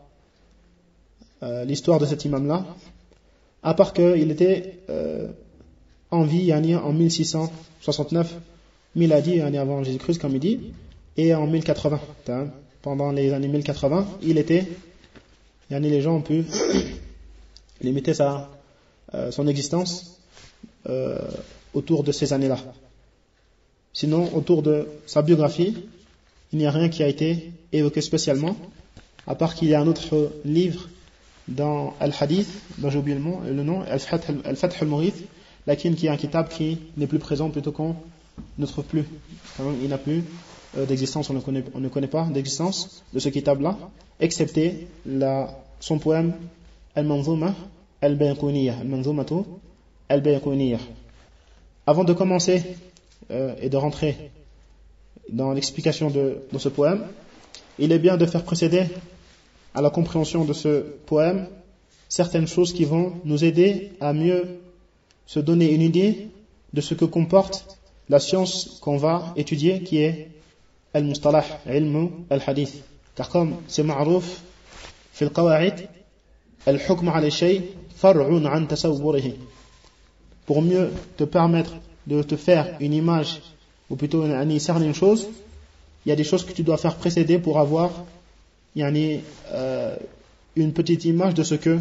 euh, l'histoire de cet imam-là, à part qu'il était euh, en vie yani, en mille six cent soixante-neuf miladi, yani avant Jésus-Christ, comme il dit, et en mille quatre-vingts. Pendant les années mille quatre-vingts, il était, les gens ont pu limiter sa, euh, son existence euh, autour de ces années-là. Sinon, autour de sa biographie, il n'y a rien qui a été évoqué spécialement, à part qu'il y a un autre livre dans Al-Hadith, dont j'ai oublié le nom, le nom Al-Fath al-Mughith, laquelle qui est un kitab qui n'est plus présent plutôt qu'on ne trouve plus. Il n'a plus euh, d'existence, on ne connaît, on ne connaît pas d'existence de ce kitab-là, excepté la, son poème Al-Manzuma Al-Bayquniyah, Al-Manzumatu Al-Bayquniyah. Avant de commencer euh, et de rentrer dans l'explication de, de ce poème, il est bien de faire précéder à la compréhension de ce poème certaines choses qui vont nous aider à mieux se donner une idée de ce que comporte la science qu'on va étudier, qui est al-mustalah, ilmu al-hadith. Car comme c'est ma'rouf fi al-qawa'id, al-hukm 'ala shay far'un 'an tasawwurihi. Pour mieux te permettre de te faire une image, ou plutôt une certaine chose, il y a des choses que tu dois faire précéder pour avoir yani, euh, une petite image de ce que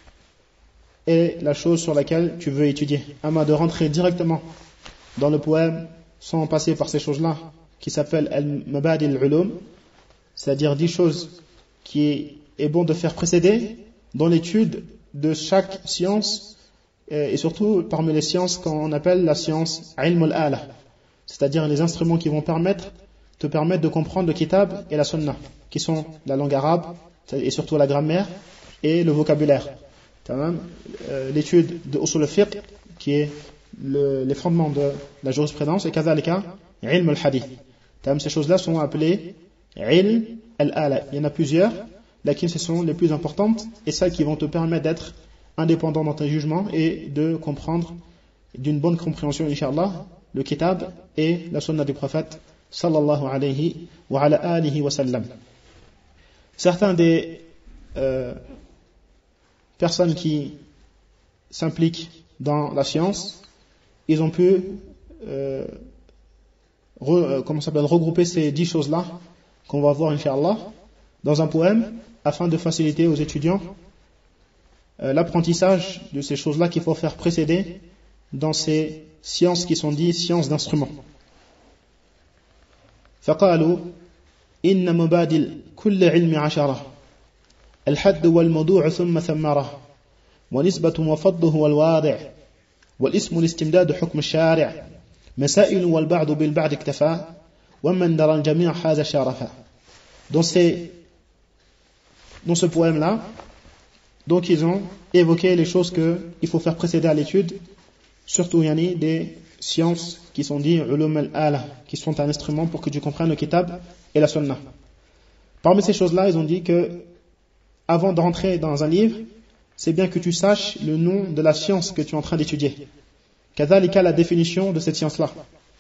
est la chose sur laquelle tu veux étudier. Ama de rentrer directement dans le poème sans passer par ces choses-là, qui s'appellent Al-Mabadi al-Ulum, c'est-à-dire dix choses qui est bon de faire précéder dans l'étude de chaque science, et surtout parmi les sciences qu'on appelle la science Ilm al-Ala, c'est-à-dire les instruments qui vont permettre, te permettre de comprendre le kitab et la sunna, qui sont la langue arabe, et surtout la grammaire, et le vocabulaire. L'étude de usul al-fiqh, qui est le, les fondements de la jurisprudence, et kadhalika, ilm al-hadith. Ces choses-là sont appelées ilm al-ala. Il y en a plusieurs, laquelle ce sont les plus importantes, et celles qui vont te permettre d'être indépendant dans tes jugements et de comprendre d'une bonne compréhension, Inch'Allah, le kitab et la sunna du prophète, sallallahu alayhi wa ala alihi wa sallam. Certains des euh, personnes qui s'impliquent dans la science, ils ont pu euh, re, euh, comment ça s'appelle, regrouper ces dix choses-là qu'on va voir, Inch'Allah, dans un poème, afin de faciliter aux étudiants euh, l'apprentissage de ces choses-là qu'il faut faire précéder dans ces sciences qui sont dites sciences d'instruments. فقالوا إن مبادئ كل علم عشرة الحد والموضوع ثم ثمرة ونسبة وفضه والواضع والاسم الاستمداد حكم الشارع مسائل والبعض بالبعض اكتفى ومن درى الجميع حاز شرفا. Dans ces dans ce poème-là, donc ils ont évoqué les choses qu'il faut faire précéder à l'étude, surtout yani, des sciences qui sont dites ulum al-ala, qui sont un instrument pour que tu comprennes le kitab et la sunna. Parmi ces choses-là, ils ont dit que avant de rentrer dans un livre, c'est bien que tu saches le nom de la science que tu es en train d'étudier. Kadhalika, la définition de cette science-là.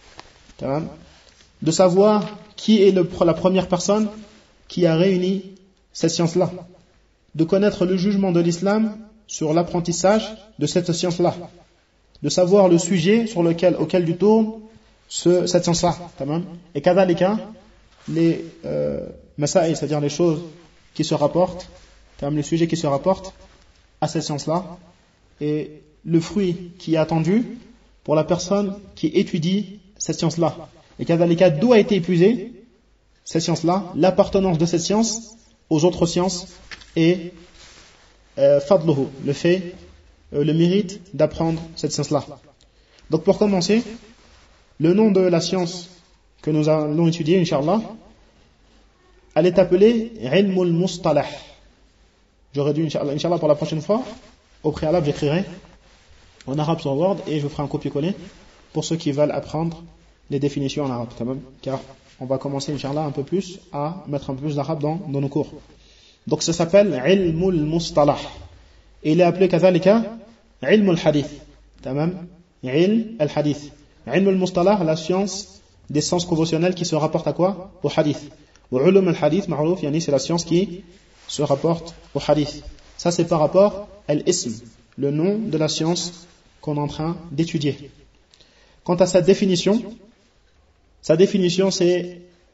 De savoir qui est le, la première personne qui a réuni cette science-là. De connaître le jugement de l'islam sur l'apprentissage de cette science-là. De savoir le sujet sur lequel, auquel tu tournes ce, cette science-là. Et kadhalika, les euh, masaïl, c'est-à-dire les choses qui se rapportent, les sujets qui se rapportent à cette science-là, et le fruit qui est attendu pour la personne qui étudie cette science-là. Et kadhalika, d'où a été épuisée cette science-là, l'appartenance de cette science aux autres sciences, et euh, fadluhu, le fait, euh, le mérite d'apprendre cette science-là. Donc pour commencer, le nom de la science que nous allons étudier, Inch'Allah, elle est appelée Ilmul Mustalah. J'aurais dû, Inch'Allah, Inch'Allah, pour la prochaine fois, au préalable, j'écrirai en arabe sur Word et je ferai un copier-coller pour ceux qui veulent apprendre les définitions en arabe. Car on va commencer, Inch'Allah, un peu plus à mettre un peu plus d'arabe dans, dans nos cours. Donc ça s'appelle Ilmul Mustalah. Et il est appelé Kazalika Ilmul Hadith. Tamam? Ilm al-Hadith. Ilmul Mustalah, la science des sens conventionnels qui se rapportent à quoi? Au Hadith. Ou Ulum al-Hadith, ma'rouf, yani c'est la science qui se rapporte au Hadith. Ça c'est par rapport à l'ism, le nom de la science qu'on est en train d'étudier. Quant à sa définition, sa définition c'est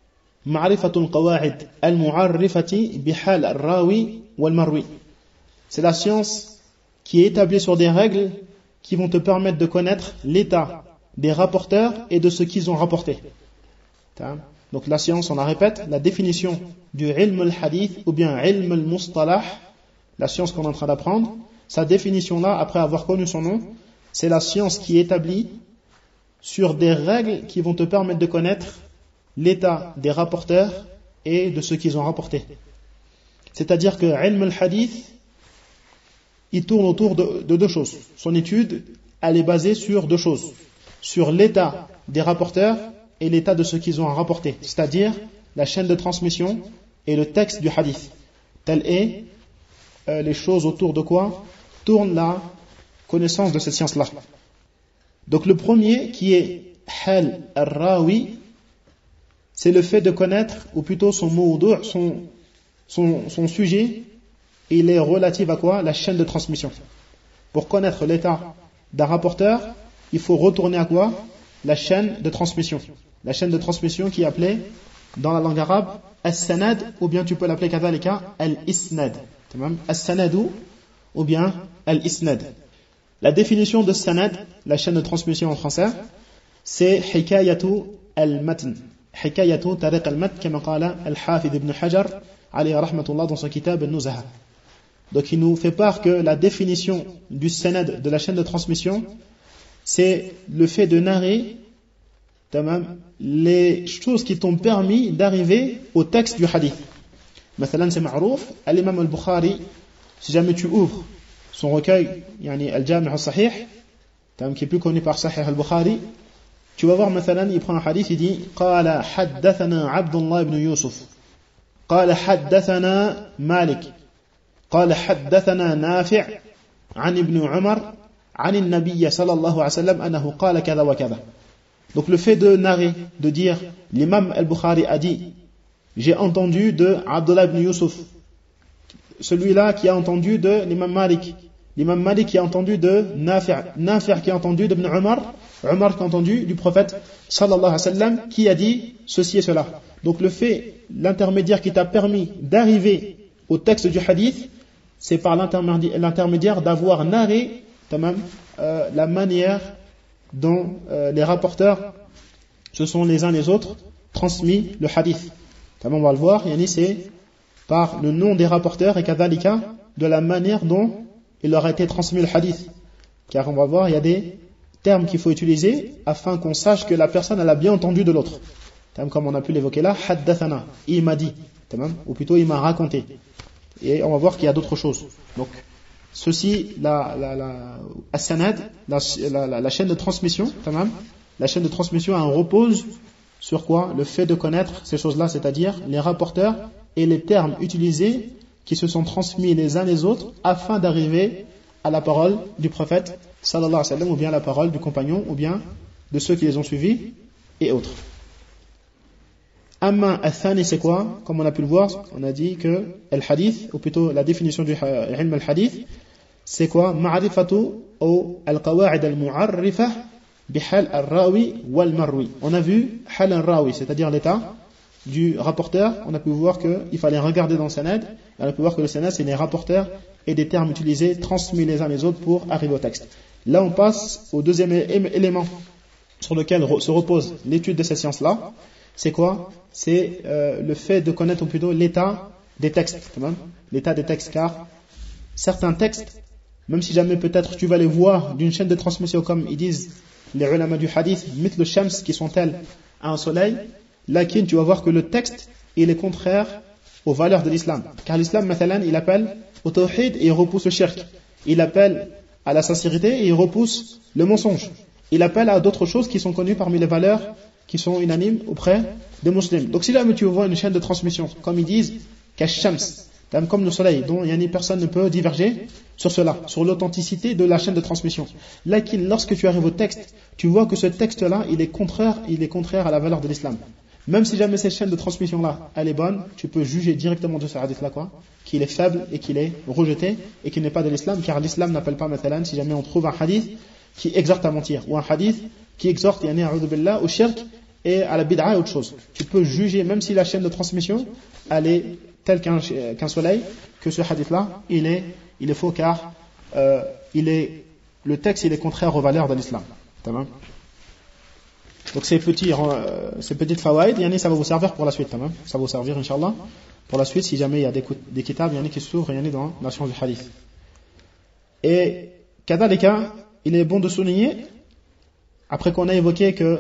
Ma'rifatul qawa'id al-mu'arrifati bihal al-rawi wal-marwi. C'est la science qui est établie sur des règles qui vont te permettre de connaître l'état des rapporteurs et de ce qu'ils ont rapporté. Donc la science, on la répète, la définition du ilm al-hadith ou bien ilm al-mustalah, la science qu'on est en train d'apprendre, sa définition là, après avoir connu son nom, c'est la science qui est établie sur des règles qui vont te permettre de connaître l'état des rapporteurs et de ce qu'ils ont rapporté. C'est-à-dire que ilm al-hadith, il tourne autour de, de deux choses. Son étude, elle est basée sur deux choses. Sur l'état des rapporteurs et l'état de ce qu'ils ont rapporté. C'est-à-dire la chaîne de transmission et le texte du hadith. Tel est euh, les choses autour de quoi tourne la connaissance de cette science-là. Donc le premier qui est hal al-rawi, c'est le fait de connaître, ou plutôt son mawdu', son, son, son sujet, il est relatif à quoi? La chaîne de transmission. Pour connaître l'état d'un rapporteur, il faut retourner à quoi? La chaîne de transmission. La chaîne de transmission qui est appelée, dans la langue arabe, as-sanad, ou bien tu peux l'appeler kadhalika al-isnad. As-sanadu, ou bien al-isnad. La définition de sanad, la chaîne de transmission en français, c'est hikayatu al-matn. Hikayatu tariq al-matn, comme qala al-hafidh ibn Hajar, alayhi rahmatullah, dans son kitab al-Nuzaha. Donc il nous fait part que la définition du sanad, de la chaîne de transmission, c'est le fait de narrer les choses qui t'ont permis d'arriver au texte du hadith. Mathalan, c'est ma'rouf, l'imam al-Bukhari, si jamais tu ouvres son recueil, yani al-Jami' al-Sahih, qui est plus connu par Sahih al-Bukhari, tu vas voir, mathalan, il prend un hadith, il dit Qala haddathana Abdullah ibn Yusuf, Qala haddathana Malik, Qala haddathana Nafi' an ibn Umar, an al-Nabiy sallallahu alayhi wa sallam, annahu qala kada wa kada. Donc le fait de narrer, de dire l'imam al-Bukhari a dit j'ai entendu de Abdullah ibn Yusuf, celui-là qui a entendu de l'imam Malik, l'imam Malik qui a entendu de Nafi', Nafi' qui a entendu d'Ibn Umar, Umar qui a entendu du prophète sallallahu alayhi wa sallam qui a dit ceci et cela. Donc le fait, l'intermédiaire qui t'a permis d'arriver au texte du hadith, c'est par l'intermédiaire d'avoir narré euh, la manière dont euh, les rapporteurs se sont les uns les autres transmis le hadith. On va le voir, c'est par le nom des rapporteurs et kadhalika de la manière dont il leur a été transmis le hadith. Car on va voir, il y a des termes qu'il faut utiliser afin qu'on sache que la personne elle a bien entendu de l'autre. Comme on a pu l'évoquer là, haddathana, il m'a dit, ou plutôt il m'a raconté. Et on va voir qu'il y a d'autres choses. Donc, ceci, la, la, la, as-sanad, la, la, la chaîne de transmission, la chaîne de transmission elle repose sur quoi? Le fait de connaître ces choses-là, c'est-à-dire les rapporteurs et les termes utilisés qui se sont transmis les uns les autres afin d'arriver à la parole du prophète sallallahu alayhi wa sallam, ou bien à la parole du compagnon, ou bien de ceux qui les ont suivis et autres. Amma al-thani, c'est quoi? Comme on a pu le voir, on a dit que al-hadith, ou plutôt la définition du ilm al-hadith, c'est quoi? Ma'rifatu ou al-qawa'id al-mu'arrifah bihal al-rawi wal-marwi. On a vu hal al-rawi, c'est-à-dire l'état du rapporteur. On a pu voir qu'il fallait regarder dans le sanad. On a pu voir que le sanad, c'est les rapporteurs et des termes utilisés, transmis les uns les autres pour arriver au texte. Là, on passe au deuxième élément sur lequel se repose l'étude de cette science-là. C'est quoi? C'est euh, le fait de connaître plutôt l'état des textes. L'état des textes, car certains textes, même si jamais peut-être tu vas les voir d'une chaîne de transmission, comme ils disent les ulama du hadith, mithl shams, qui sont tels à un soleil, lakin tu vas voir que le texte, il est contraire aux valeurs de l'islam. Car l'islam, mathalan, il appelle au tawhid et il repousse le shirk. Il appelle à la sincérité et il repousse le mensonge. Il appelle à d'autres choses qui sont connues parmi les valeurs qui sont unanimes auprès des musulmans. Donc si là tu vois une chaîne de transmission, comme ils disent, kashams, comme le soleil, dont il y a ni personne ne peut diverger sur cela, sur l'authenticité de la chaîne de transmission. Lakin, lorsque tu arrives au texte, tu vois que ce texte-là, il est contraire, il est contraire à la valeur de l'islam. Même si jamais cette chaîne de transmission-là, elle est bonne, tu peux juger directement de ce hadith-là, quoi, qu'il est faible et qu'il est rejeté et qu'il n'est pas de l'islam, car l'islam n'appelle pas, mathalan, si jamais on trouve un hadith qui exhorte à mentir, ou un hadith qui exhorte, yani, a'udhu billah, au shirk, et à la bid'a est autre chose. Tu peux juger, même si la chaîne de transmission, elle est telle qu'un, qu'un soleil, que ce hadith-là, il est, il est faux car euh, il est, le texte il est contraire aux valeurs de l'islam. Tamam. Donc ces petits, euh, ces petites fawaïd, yani, ça va vous servir pour la suite. Tamam. Ça va vous servir, Inch'Allah, pour la suite, si jamais il y a des, des kitabs yani, qui s'ouvrent yani, dans la science du hadith. Et, kadalika, il est bon de souligner, après qu'on a évoqué que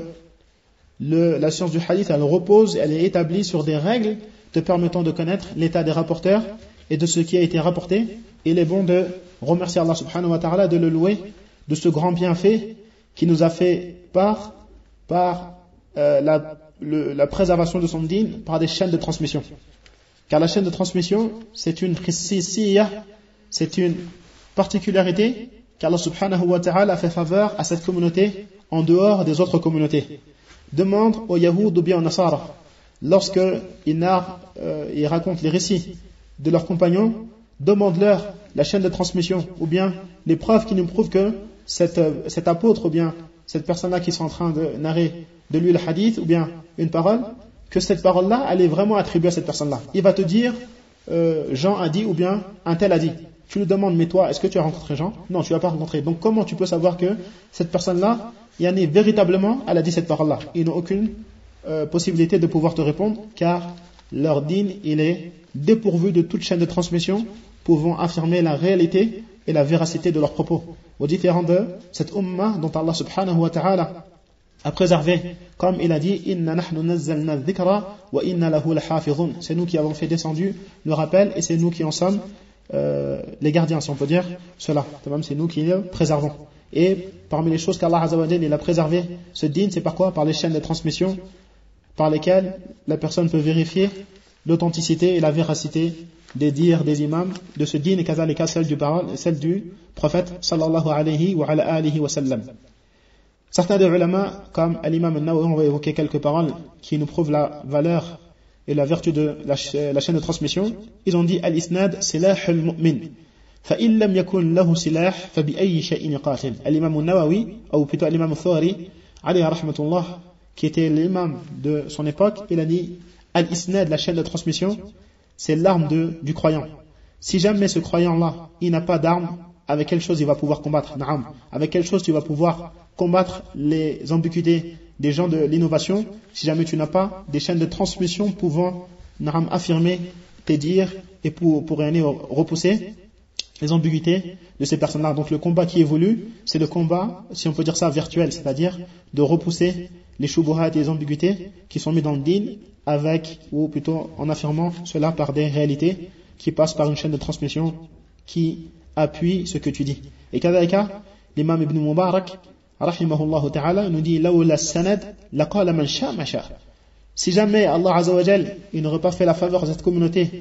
le, la science du hadith, elle repose, elle est établie sur des règles te permettant de connaître l'état des rapporteurs et de ce qui a été rapporté. Il est bon de remercier Allah subhanahu wa ta'ala, de le louer de ce grand bienfait qui nous a fait part par euh, la, le, la préservation de son dîn par des chaînes de transmission. Car la chaîne de transmission, c'est une khissiyya, c'est une particularité qu'Allah subhanahu wa ta'ala a fait faveur à cette communauté en dehors des autres communautés. Demande aux Yahoud ou bien aux Nasara, lorsque ils, narrent, euh, ils racontent les récits de leurs compagnons, demande-leur la chaîne de transmission ou bien les preuves qui nous prouvent que cette, cet apôtre ou bien cette personne-là qui sont en train de narrer de lui le hadith ou bien une parole, que cette parole-là, elle est vraiment attribuée à cette personne-là. Il va te dire, euh, Jean a dit ou bien un tel a dit. Tu lui demandes, mais toi, est-ce que tu as rencontré Jean? Non, tu l'as pas rencontré. Donc comment tu peux savoir que cette personne-là, il y en est véritablement, elle a dit cette parole-là? Ils n'ont aucune euh, possibilité de pouvoir te répondre, car leur dîn, il est dépourvu de toute chaîne de transmission pouvant affirmer la réalité et la véracité de leurs propos, au différent de cette ummah dont Allah subhanahu wa ta'ala a préservé, comme il a dit, Inna nahnu nazzalna dhikra wa inna lahu lahafizun. C'est nous qui avons fait descendu le rappel et c'est nous qui en sommes euh, les gardiens, si on peut dire cela. C'est nous qui le préservons. Et parmi les choses qu'Allah azza wa jalla il a préservé ce dîn, c'est par quoi? Par les chaînes de transmission par lesquelles la personne peut vérifier l'authenticité et la véracité des dires des imams de ce dîn et kazalika celle du parole, celle du prophète sallallahu alayhi wa ala alihi wa sallam. Certains des ulama, comme l'imam al-Nawawi, on va évoquer quelques paroles qui nous prouvent la valeur et la vertu de la, la chaîne de transmission. Ils ont dit al-isnad silah al-mu'min. فإن لم يكن له سلاح فبأي شيء يقاتل. L'imam al-Nawawi, ou plutôt l'imam al-Thawri, alayhi rahmatullah, qui était l'imam de son époque, il a dit al-isnad, la chaîne de transmission, c'est l'arme de, du croyant. Si jamais ce croyant-là, il n'a pas d'arme, avec quelle chose il va pouvoir combattre? Naam. Avec quelle chose tu vas pouvoir combattre les ambiguïtés des gens de l'innovation, si jamais tu n'as pas des chaînes de transmission pouvant naam, affirmer tes dires et pour, pour rien repousser les ambiguïtés de ces personnes-là. Donc le combat qui évolue, c'est le combat, si on peut dire ça, virtuel, c'est-à-dire de repousser les shubuhat et les ambiguïtés qui sont mis dans le dîn avec, ou plutôt en affirmant cela par des réalités qui passent par une chaîne de transmission qui appuie ce que tu dis. Et kadhalika, l'imam Ibn Mubarak, rahimahullah ta'ala, nous dit lawla sanad laqala man sha ma sha. Si jamais Allah azza wa jal, il n'aurait pas fait la faveur à cette communauté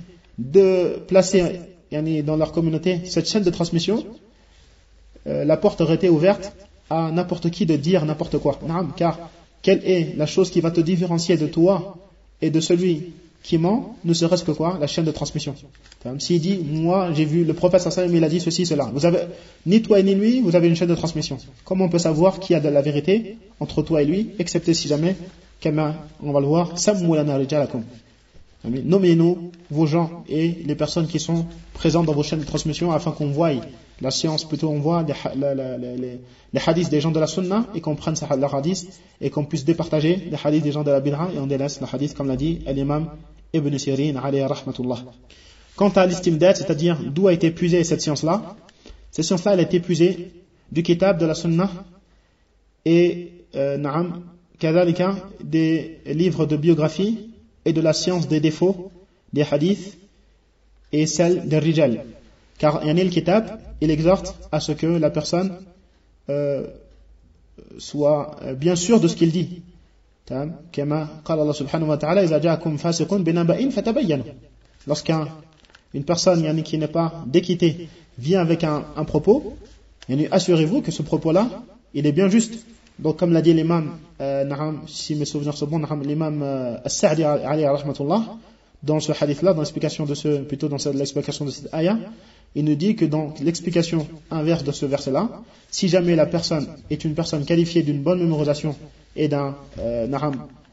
de placer yani, dans leur communauté cette chaîne de transmission, euh, la porte aurait été ouverte à n'importe qui de dire n'importe quoi. Naam, car quelle est la chose qui va te différencier de toi et de celui qui ment, ne serait-ce que quoi? La chaîne de transmission. S'il dit, moi j'ai vu le prophète sallallahu alayhi wa sallam, il a dit ceci, cela. Vous avez, ni toi ni lui, vous avez une chaîne de transmission. Comment on peut savoir qui a de la vérité entre toi et lui, excepté si jamais, on va le voir, sammu lana rijalakum. Nommez-nous vos gens et les personnes qui sont présentes dans vos chaînes de transmission afin qu'on voie la science, plutôt on voit les, les, les, les hadiths des gens de la sunna et qu'on prenne leurs hadiths et qu'on puisse départager les hadiths des gens de la bid'a et on délaisse les hadiths comme l'a dit l'imam Ibn Sirin alayhi rahmatullah. Quant à l'istimdad, c'est-à-dire d'où a été épuisée cette science-là, cette science-là elle a été épuisée du kitab de la sunna et euh, naam, kadhalika des livres de biographie et de la science des défauts des hadiths et celle des rijal. Car yani le kitab, il exhorte à ce que la personne euh, soit bien sûre de ce qu'il dit. Kama qala Allah subhanahu wa ta'ala iza ja'akum fasiqun binaba'in fatabayyanu. Lorsqu'un une personne yani, qui n'est pas d'équité vient avec un, un propos, yani, assurez-vous que ce propos-là, il est bien juste. Donc comme l'a dit l'imam, euh, si mes souvenirs sont bons, l'imam euh, As-Sa'di alayhi rahmatullah, dans ce hadith-là, dans l'explication de ce, plutôt dans l'explication de cette ayah, il nous dit que dans l'explication inverse de ce verset-là, si jamais la personne est une personne qualifiée d'une bonne mémorisation et d'un euh,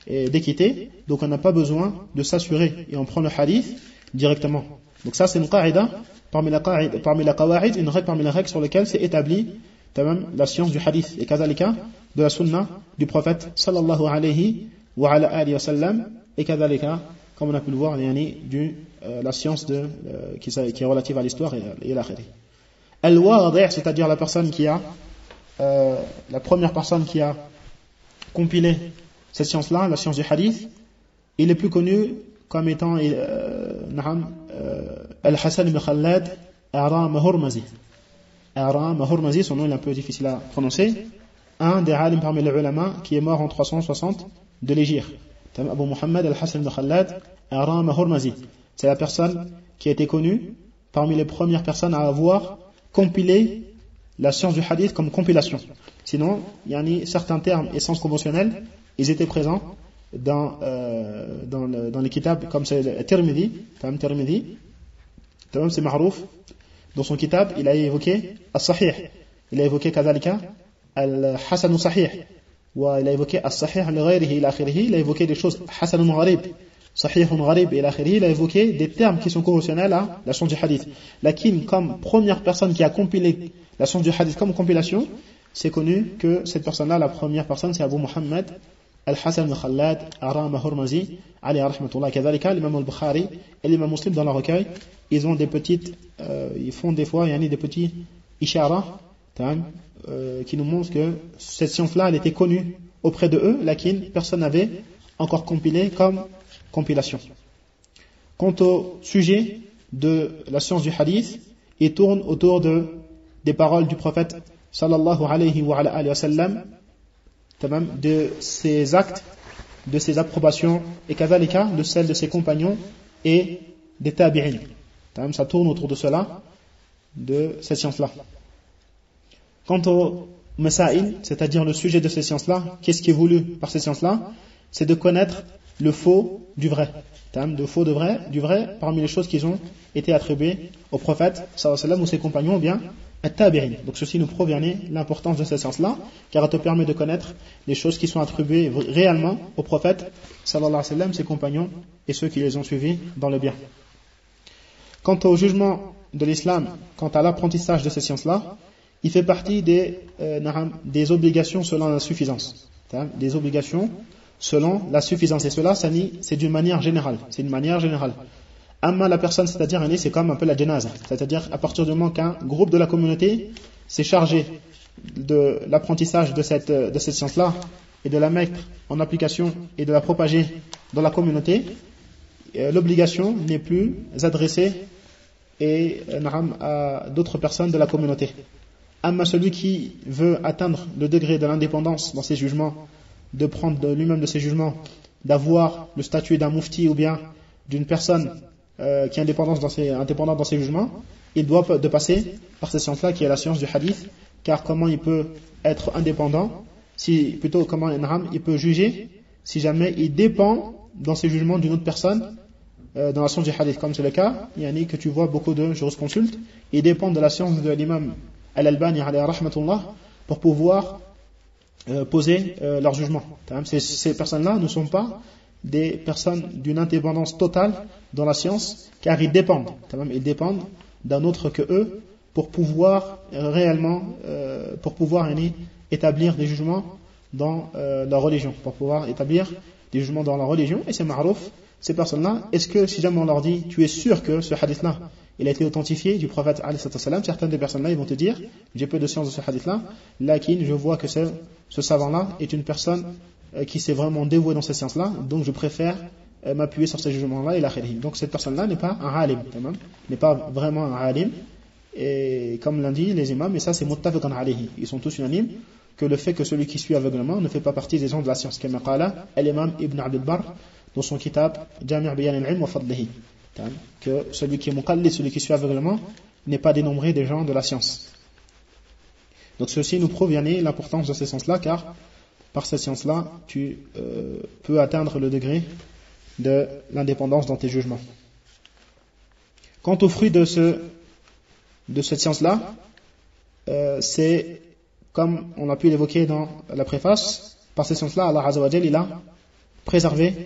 et d'équité, donc on n'a pas besoin de s'assurer et on prend le hadith directement. Donc ça c'est une qa'ida parmi la qa'id, parmi la qawa'id, une règle parmi les règles sur lesquelles c'est établi même la science du hadith et kadhalika de la sunna du prophète sallallahu alayhi wa ala alihi wa sallam et kadhalika comme on a pu le voir yani, du, euh, la science de, euh, qui, qui est relative à l'histoire et, et l'akhiri. Al-wadi', c'est-à-dire la personne qui a euh, la première personne qui a compilé cette science-là, la science du hadith, il est plus connu comme étant euh, euh, Al-Hasan ibn Khallad Aram Hurmazi. Aram Hurmazi, son nom est un peu difficile à prononcer, un des alim parmi les ulama qui est mort en trois cent soixante de l'Hégire. Abu Muhammad Al-Hasan ibn Khallad Aram Hurmazi. C'est la personne qui a été connue parmi les premières personnes à avoir compilé la science du hadith comme compilation. Sinon, il y a certains termes et sens conventionnels, ils étaient présents dans, euh, dans, le, dans les kitabs, comme c'est le Tirmidhi, Tam Tirmidhi, Tam c'est Ma'rouf, dans son kitab, il a évoqué As-Sahih, il a évoqué Kadhalika, Al-Hasanu Sahih, ou il a évoqué As-Sahih al-Ghayrihi, il a évoqué des choses, Hasanun Gharib, Sahihun Gharib, il a évoqué des termes qui sont conventionnels à la science du hadith. Lakin, comme première personne qui a compilé la science du hadith comme compilation, c'est connu que cette personne-là, la première personne, c'est Abu Muhammad Al-Hasan ibn Khallad Aram Hurmazi, alayhi rahmatullah. Kadhalika, l'imam al-Bukhari et l'imam Muslim dans leur recueil, ils ont des petites, euh, ils font des fois, il y a des petits ishara, euh, qui nous montrent que cette science-là, elle était connue auprès de eux, lakin personne n'avait encore compilé comme compilation. Quant au sujet de la science du hadith, il tourne autour de, des paroles du prophète sallallahu alayhi wa alayhi wa sallam, de ses actes, de ses approbations et kadhalika de celles de ses compagnons et des tabi'in. Ça tourne autour de cela, de cette science-là. Quant au masail, c'est-à-dire le sujet de ces sciences-là, qu'est-ce qui est voulu par ces sciences-là? C'est de connaître le faux du vrai. De faux de vrai, du vrai parmi les choses qui ont été attribuées au prophète sallallahu alayhi wa sallam ou ses compagnons ou bien at-tabi'in. Donc ceci nous prouve l'importance de cette science-là, car elle te permet de connaître les choses qui sont attribuées réellement au prophète sallallahu alayhi wa sallam, ses compagnons et ceux qui les ont suivis dans le bien. Quant au jugement de l'islam, quant à l'apprentissage de cette science-là, il fait partie des, euh, des obligations selon la suffisance. Des obligations selon la suffisance. Et cela, c'est d'une manière générale. C'est une manière générale. Amma la personne, c'est-à-dire, c'est comme un peu la janaza. C'est-à-dire, à partir du moment qu'un groupe de la communauté s'est chargé de l'apprentissage de cette, de cette science-là et de la mettre en application et de la propager dans la communauté, l'obligation n'est plus adressée et, à d'autres personnes de la communauté. Amma celui qui veut atteindre le degré de l'indépendance dans ses jugements, de prendre de lui-même de ses jugements, d'avoir le statut d'un mufti ou bien d'une personne euh, qui est indépendante dans ses, indépendante dans ses jugements, il doit de passer par cette science-là qui est la science du hadith, car comment il peut être indépendant, si plutôt comment il peut juger si jamais il dépend dans ses jugements d'une autre personne euh, dans la science du hadith, comme c'est le cas, il y a que tu vois beaucoup de jurisconsultes, ils dépendent de la science de l'imam Al-Albani alayhi rahmatullah pour pouvoir euh, poser euh, leur jugement. Ces, ces personnes-là ne sont pas des personnes d'une indépendance totale dans la science, car ils dépendent, ils dépendent d'un autre que eux pour pouvoir euh, réellement, euh, pour pouvoir yani, établir des jugements dans euh, la religion, pour pouvoir établir des jugements dans la religion. Et c'est ma'rouf, ces personnes-là, est-ce que si jamais on leur dit, tu es sûr que ce hadith-là, il a été authentifié du prophète alayhi salam, certaines des personnes-là, ils vont te dire, j'ai peu de science de ce hadith-là, lakin je vois que ce, ce savant-là est une personne euh, qui s'est vraiment dévouée dans cette science-là, donc je préfère euh, m'appuyer sur ces jugements-là et la khalihi. Donc cette personne-là n'est pas un alim, n'est pas vraiment un alim, et comme l'ont dit les imams, et ça c'est muttafiqan alayhi, ils sont tous unanimes, que le fait que celui qui suit aveuglement ne fait pas partie des gens de la science, comme qala al-imam Ibn Abd al-Barr dans son kitab Jami' Bayan al-Ilm wa Fadlihi, que celui qui est muqallid, celui qui suit aveuglement, n'est pas dénombré des gens de la science. Donc ceci nous prouve l'importance de ces sciences-là, car par cette science-là, tu euh, peux atteindre le degré de l'indépendance dans tes jugements. Quant au fruit de, ce, de cette science-là, euh, c'est, comme on a pu l'évoquer dans la préface, par cette science-là, Allah Azza wa Jal, il a préserver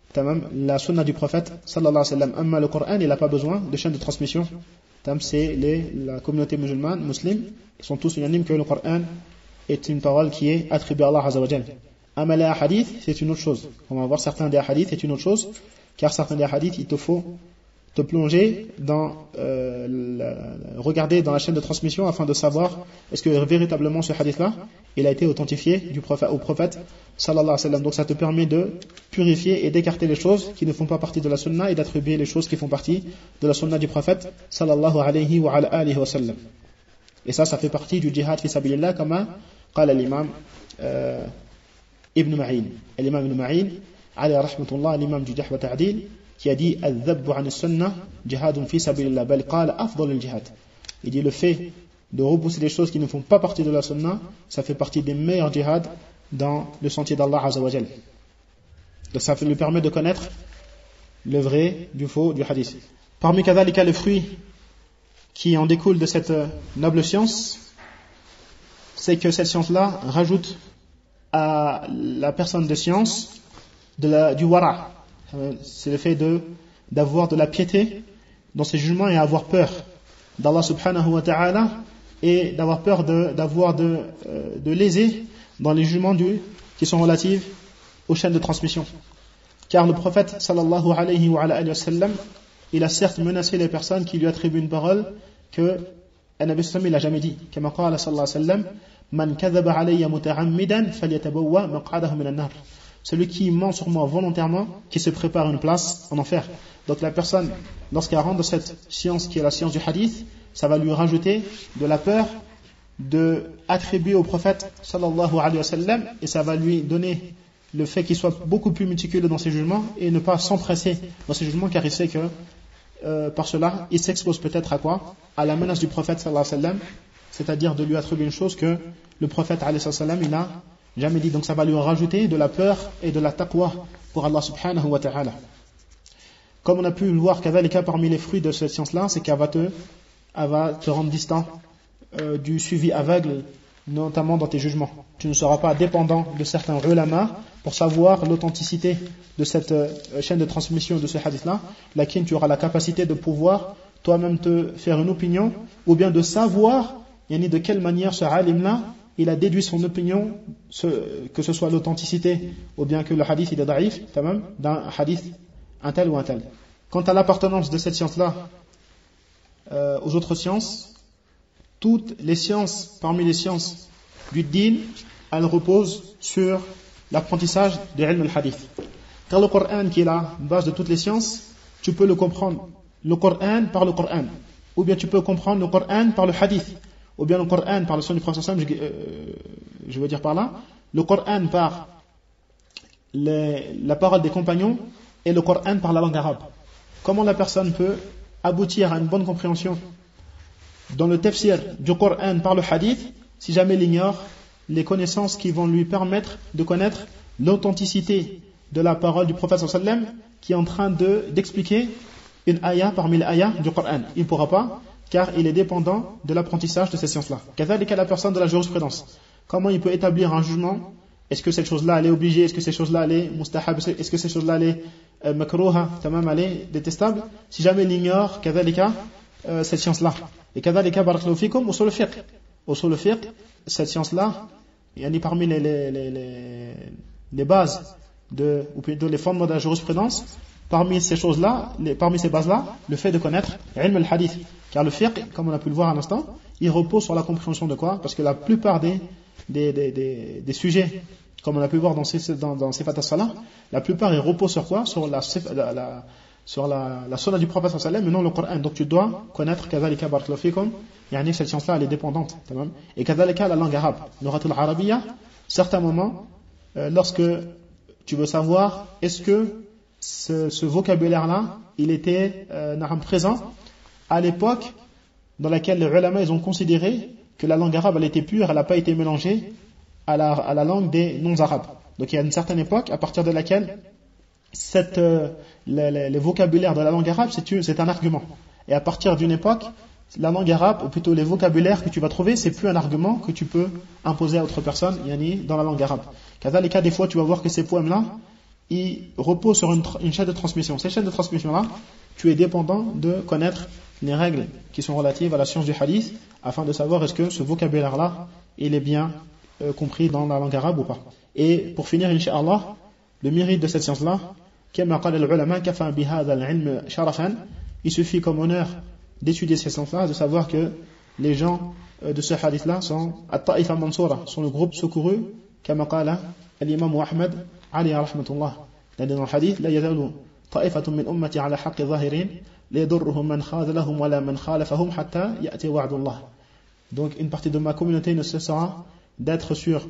la sunna du prophète sallallahu alayhi wa sallam. Amma le Coran, il n'a pas besoin de chaîne de transmission. C'est les, la communauté musulmane, musulmane, ils sont tous unanimes que le Coran est une parole qui est attribuée à Allah Azza wa Jal. Amma les hadiths, c'est une autre chose. On va voir certains des hadiths, c'est une autre chose, car certains des hadiths, il te faut te plonger dans, euh, la, regarder dans la chaîne de transmission afin de savoir est-ce que véritablement ce hadith-là, il a été authentifié du prophète, au prophète sallallahu alayhi wa sallam. Donc ça te permet de purifier et d'écarter les choses qui ne font pas partie de la sunna et d'attribuer les choses qui font partie de la sunna du prophète sallallahu alayhi wa alihi wa sallam. Et ça, ça fait partie du jihad fi sabilillah, comme قال l'imam euh, Ibn Ma'in. L'imam Ibn Ma'in, alayhi rahmatullah, l'imam du Jarh wa Ta'dil, qui a dit al-dhabbu 'an as-sunnah jihadun fi sabilillah bal qala afdal al-jihad. Il dit le fait de repousser les choses qui ne font pas partie de la sunna, ça fait partie des meilleurs jihad dans le sentier d'Allah Azza wa Jal. Donc ça lui permet de connaître le vrai du faux du hadith. Parmi kadhalika les fruits qui en découlent de cette noble science, c'est que cette science-là rajoute à la personne de science de la, du wara. C'est le fait de, d'avoir de la piété dans ses jugements et avoir peur d'Allah subhanahu wa ta'ala et d'avoir peur de, d'avoir de, euh, de léser dans les jugements du, qui sont relatifs aux chaînes de transmission. Car le prophète sallallahu alayhi wa alayhi wa sallam, il a certes menacé les personnes qui lui attribuent une parole que Nabi sallam il a jamais dit. Kama qala sallallahu alayhi wa sallam, man kadhaba alayya muta'ammidan falyatabawwa maq'adahu min an-nar. Celui qui ment sur moi volontairement, qui se prépare une place en enfer. Donc la personne, lorsqu'elle rentre dans cette science qui est la science du hadith, ça va lui rajouter de la peur de attribuer au prophète sallallahu alayhi wa sallam, et ça va lui donner le fait qu'il soit beaucoup plus méticuleux dans ses jugements et ne pas s'empresser dans ses jugements, car il sait que euh, par cela il s'expose peut-être à quoi? À la menace du prophète sallallahu alayhi wa sallam, c'est-à-dire de lui attribuer une chose que le prophète alayhi wa sallam il n'a jamais dit. Donc ça va lui rajouter de la peur et de la taqwa pour Allah subhanahu wa ta'ala. Comme on a pu le voir kadhalika parmi les fruits de cette science-là, c'est qu'elle va te, elle va te rendre distant euh, du suivi aveugle, notamment dans tes jugements. Tu ne seras pas dépendant de certains ulama pour savoir l'authenticité de cette euh, chaîne de transmission de ce hadith-là, laquelle tu auras la capacité de pouvoir toi-même te faire une opinion, ou bien de savoir yani, de quelle manière ce alim-là il a déduit son opinion, ce, que ce soit l'authenticité ou bien que le hadith il est daïf, d'un hadith un tel ou un tel. Quant à l'appartenance de cette science-là euh, aux autres sciences, toutes les sciences, parmi les sciences du din, elles reposent sur l'apprentissage de ilm al-hadith. Car le Coran, qui est la base de toutes les sciences, tu peux le comprendre, le Coran par le Coran, ou bien tu peux comprendre le Coran par le hadith, ou bien le Coran par le son du prophète sallallahu alayhi wa sallam, je, euh, je veux dire par là, le Coran par les, la parole des compagnons et le Coran par la langue arabe. Comment la personne peut aboutir à une bonne compréhension dans le tafsir du Coran par le hadith si jamais il ignore les connaissances qui vont lui permettre de connaître l'authenticité de la parole du prophète sallallahu alayhi wa sallam qui est en train de, d'expliquer une ayah parmi les ayahs du Coran. Il ne pourra pas, car il est dépendant de l'apprentissage de ces sciences-là. Kadhalika la personne de la jurisprudence. Comment il peut établir un jugement? Est-ce que cette chose-là elle est obligée? Est-ce que cette chose-là elle est mustahab? Est-ce que cette chose-là elle est euh, makrouha, tamam, elle est détestable? Si jamais il ignore kadhalika euh, cette science-là. Et kadhalika barakallahu fikum usul al-fiqh. Usul al-fiqh, cette science-là, il y en a parmi les, les, les, les, les bases de, ou plutôt les fondements de la jurisprudence. Parmi ces choses-là, les, parmi ces bases-là, le fait de connaître ilm al-hadith. Car le fiqh, comme on a pu le voir à l'instant, il repose sur la compréhension de quoi? Parce que la plupart des, des, des, des, des sujets, comme on a pu le voir dans, dans, dans Sifat as-Salah, la plupart ils reposent sur quoi? Sur la, la, la, sur la, la sunna du prophète sallallahu alayhi wa sallam, mais non le Coran. Donc tu dois connaître kadhalika barakallahu fikum, yani cette science-là elle est dépendante. Tamam? Et kadhalika la langue arabe. Lughatul arabiyya, certains moments, euh, lorsque tu veux savoir est-ce que ce, ce vocabulaire-là, il était euh, présent à l'époque dans laquelle les ulama ils ont considéré que la langue arabe elle était pure, elle n'a pas été mélangée à la, à la langue des non-arabes. Donc il y a une certaine époque à partir de laquelle cette, euh, les, les, les vocabulaires de la langue arabe c'est, c'est un argument. Et à partir d'une époque, la langue arabe, ou plutôt les vocabulaires que tu vas trouver, c'est plus un argument que tu peux imposer à autre personne, yani dans la langue arabe. Kadhalika, des fois tu vas voir que ces poèmes-là, il repose sur une, une chaîne de transmission. Cette chaîne de transmission-là, tu es dépendant de connaître les règles qui sont relatives à la science du hadith, afin de savoir est-ce que ce vocabulaire-là, il est bien euh, compris dans la langue arabe ou pas. Et pour finir, incha'Allah, le mérite de cette science-là, il suffit comme honneur d'étudier cette science-là, de savoir que les gens de ce hadith-là sont at-ta'ifa mansura, sont le groupe secouru, comme qala l'imam Ahmad alayhi rahmatullah. Dans le hadith, la yazalu ta'ifatun min ummati ala haqqi zahirin, la yadurruhum man khazalahum wala man khalafahum hatta ya'ti wa'dullah. Donc une partie de ma communauté ne cessera d'être sur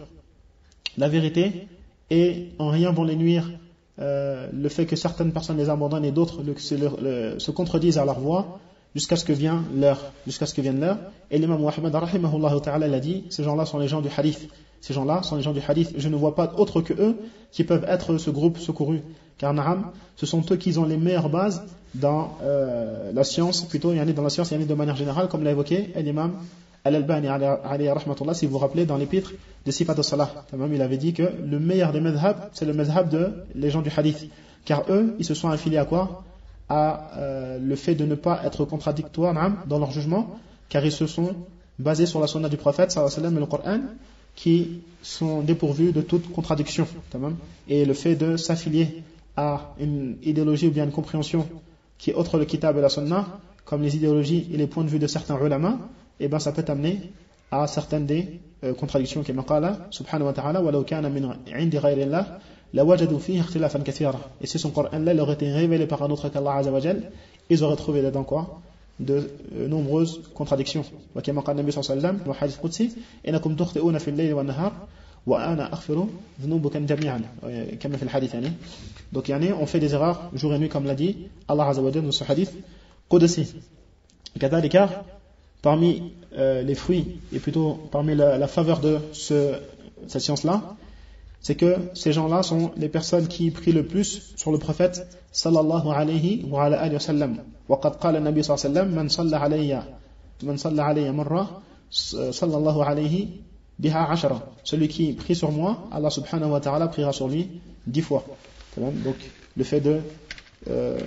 la vérité et en rien vont les nuire euh, le fait que certaines personnes les abandonnent et d'autres le, le, le, se contredisent à leur voix jusqu'à ce que vienne l'heure, jusqu'à ce que vienne l'heure. Et l'imam Ahmad rahimahullah ta'ala l'a dit, ces gens-là sont les gens du hadith. Ces gens-là sont les gens du hadith. Je ne vois pas autre que eux qui peuvent être ce groupe secouru. Car na'am, ce sont eux qui ont les meilleures bases dans euh, la science, plutôt, yani dans la science, yani de manière générale, comme l'a évoqué l'imam Al-Albani alayhi rahmatullah, si vous vous rappelez, dans l'épître de Sifat al-Salah. Il avait dit que le meilleur des madhab, c'est le madhab de les gens du hadith. Car eux, ils se sont affiliés à quoi? À euh, le fait de ne pas être contradictoires dans leur jugement, car ils se sont basés sur la sunna du prophète sallallahu alayhi wa sallam et le Coran, qui sont dépourvus de toute contradiction. Et le fait de s'affilier à une idéologie ou bien une compréhension qui est autre le kitab et la sunna, comme les idéologies et les points de vue de certains ulama, et ben ça peut amener à certaines des euh, contradictions. Comme qala subhanahu wa ta'ala walau kana min 'indi ghayri Allah lawajadu fihi ikhtilafan kathira. Et si son Coran là leur était révélé par un autre qu'Allah azza wa jalla, ils auraient trouvé dedans quoi? De euh, nombreuses contradictions. Wa kama qala nabi sallallahu alayhi wa sallam wa hadith qudsi innakum tukhti'una fil layli wan nahar wa ana aghfiru dhunubakum jami'an, kama fil hadith yani. Donc yani on fait des erreurs jour et nuit comme l'a dit Allah azza wa jalla dans ce hadith qudsi. Kadhalika, parmi euh, les fruits, et plutôt parmi la, la faveur de ce, cette science-là, c'est que ces gens-là sont les personnes qui prient le plus sur le prophète sallallahu alayhi wa ala alihi wa sallam. Wa qad qala an-nabi sallallahu alayhi wa sallam man salla alayya man salla alayya marra sallallahu alayhi biha ashara. Celui qui prie sur moi, Allah subhanahu wa ta'ala priera sur lui dix fois. Donc le fait de euh,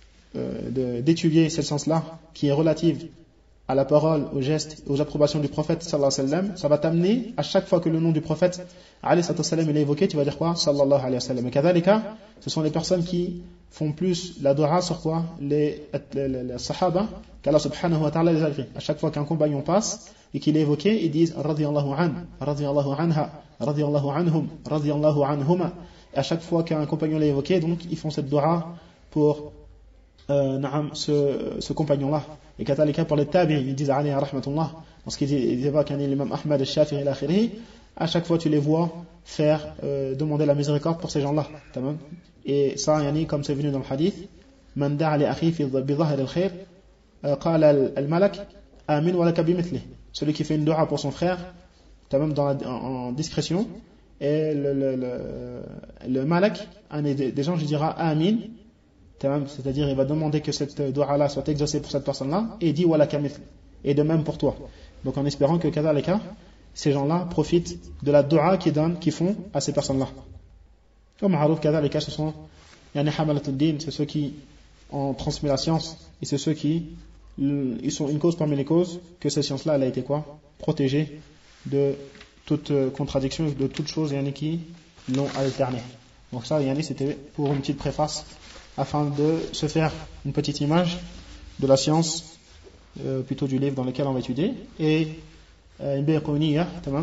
euh, d'étudier cette science-là qui est relative à la parole, aux gestes, aux approbations du prophète sallallahu alayhi wa sallam, ça va t'amener à chaque fois que le nom du prophète alayhi wa sallam est évoqué, tu vas dire quoi? Sallallahu alayhi wa sallam. Et kadhalika, ce sont les personnes qui font plus la dua sur quoi? Les, les, les, les sahaba, qu'Allah subhanahu wa ta'ala les agrée. À chaque fois qu'un compagnon passe et qu'il est évoqué, ils disent radiyallahu an, radiyallahu anha, radiyallahu anhum, radiyallahu anhuma. Et à chaque fois qu'un compagnon l'est évoqué, donc ils font cette dua pour euh, ce, ce compagnon-là. Et kadhalika pour les tabi'in, ils disent alayhi rahmatullah, lorsqu'ils évoquent l'imam Ahmad al-Shafi'i al-Akhiri, à chaque fois tu les vois faire euh, demander la miséricorde pour ces gens-là. Et ça, yani, comme c'est venu dans le hadith, man da'a li akhi fi dhahir al-khair qala al-malak amin wa laka bimithli. Celui qui fait une dua pour son frère, dans la, en, en discrétion, et le, le, le, le malak, un des, des gens, je dirais amin, c'est-à-dire il va demander que cette dua-là soit exaucée pour cette personne-là, et il dit wala kamith, et de même pour toi. Donc en espérant que kadhalika, ces gens-là profitent de la dua qu'ils donnent, qu'ils font à ces personnes-là. Comme ma'aruf kadhalika, ce sont yani hamalatul din, c'est ceux qui ont transmis la science, et c'est ceux qui ils sont une cause parmi les causes que cette science-là elle a été quoi? Protégée de toute contradiction, de toute chose yani, qui l'ont alternée. Donc ça, yani, c'était pour une petite préface afin de se faire une petite image de la science, euh, plutôt du livre dans lequel on va étudier. Et euh, Bayqouniya,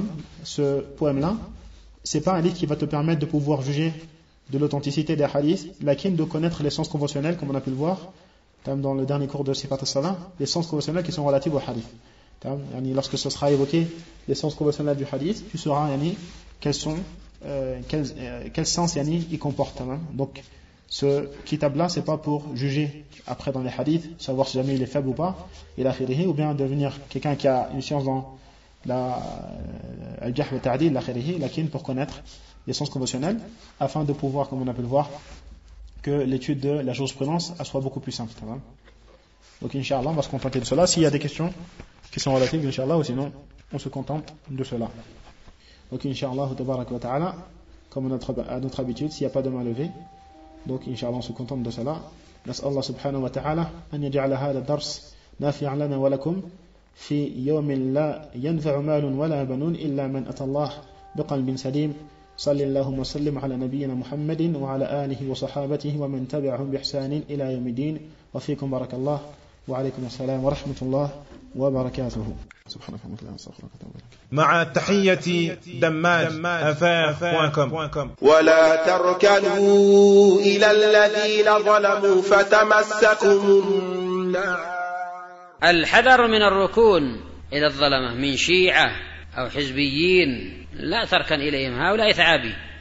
ce poème-là, c'est pas un livre qui va te permettre de pouvoir juger de l'authenticité des hadiths, lakin de connaître les sens conventionnels, comme on a pu le voir dans le dernier cours de Sifat al-Salah, les sens conventionnels qui sont relatifs au hadith. Lorsque ce sera évoqué les sens conventionnels du hadith, tu sauras yani, quels sont euh, quel, euh, quel sens yani, il comporte. Donc ce kitab-là, c'est pas pour juger après dans les hadiths, savoir si jamais il est faible ou pas, il a khirihi, ou bien devenir quelqu'un qui a une science dans la al-jahl wa ta'dil, la khirihi, lakin pour connaître les sens conventionnels, afin de pouvoir, comme on a pu le voir, que l'étude de la jurisprudence soit beaucoup plus simple. Donc Inch'Allah, on va se contenter de cela. S'il y a des questions qui sont relatives, Inch'Allah, ou sinon on se contente de cela. Donc Inch'Allah, tabarak wa ta'ala, comme à notre, à notre habitude, s'il n'y a pas de main levée, Donc, Inch'Allah, on se contente de cela. نسأل الله سبحانه وتعالى أن يجعل هذا الدرس نافعا لنا ولكم في يوم لا ينفع مال ولا بنون إلا من أتى الله بقلب سليم. صلى الله وسلم على نبينا محمد وعلى آله وصحابته ومن تبعهم بإحسان إلى يوم الدين. وفيكم بارك الله وعليكم السلام ورحمة الله وبركاته. سبحانك اللهم وبحمدك أستغفرك وأتوب إليك. مع تحية دماج أفاف بوينت كوم. ولا تركنوا إلى الذين ظلموا فتمسكم النار. الحذر من الركون إلى الظلمة من شيعة أو حزبيين، لا تركن إليهم، هؤلاء ثعابي.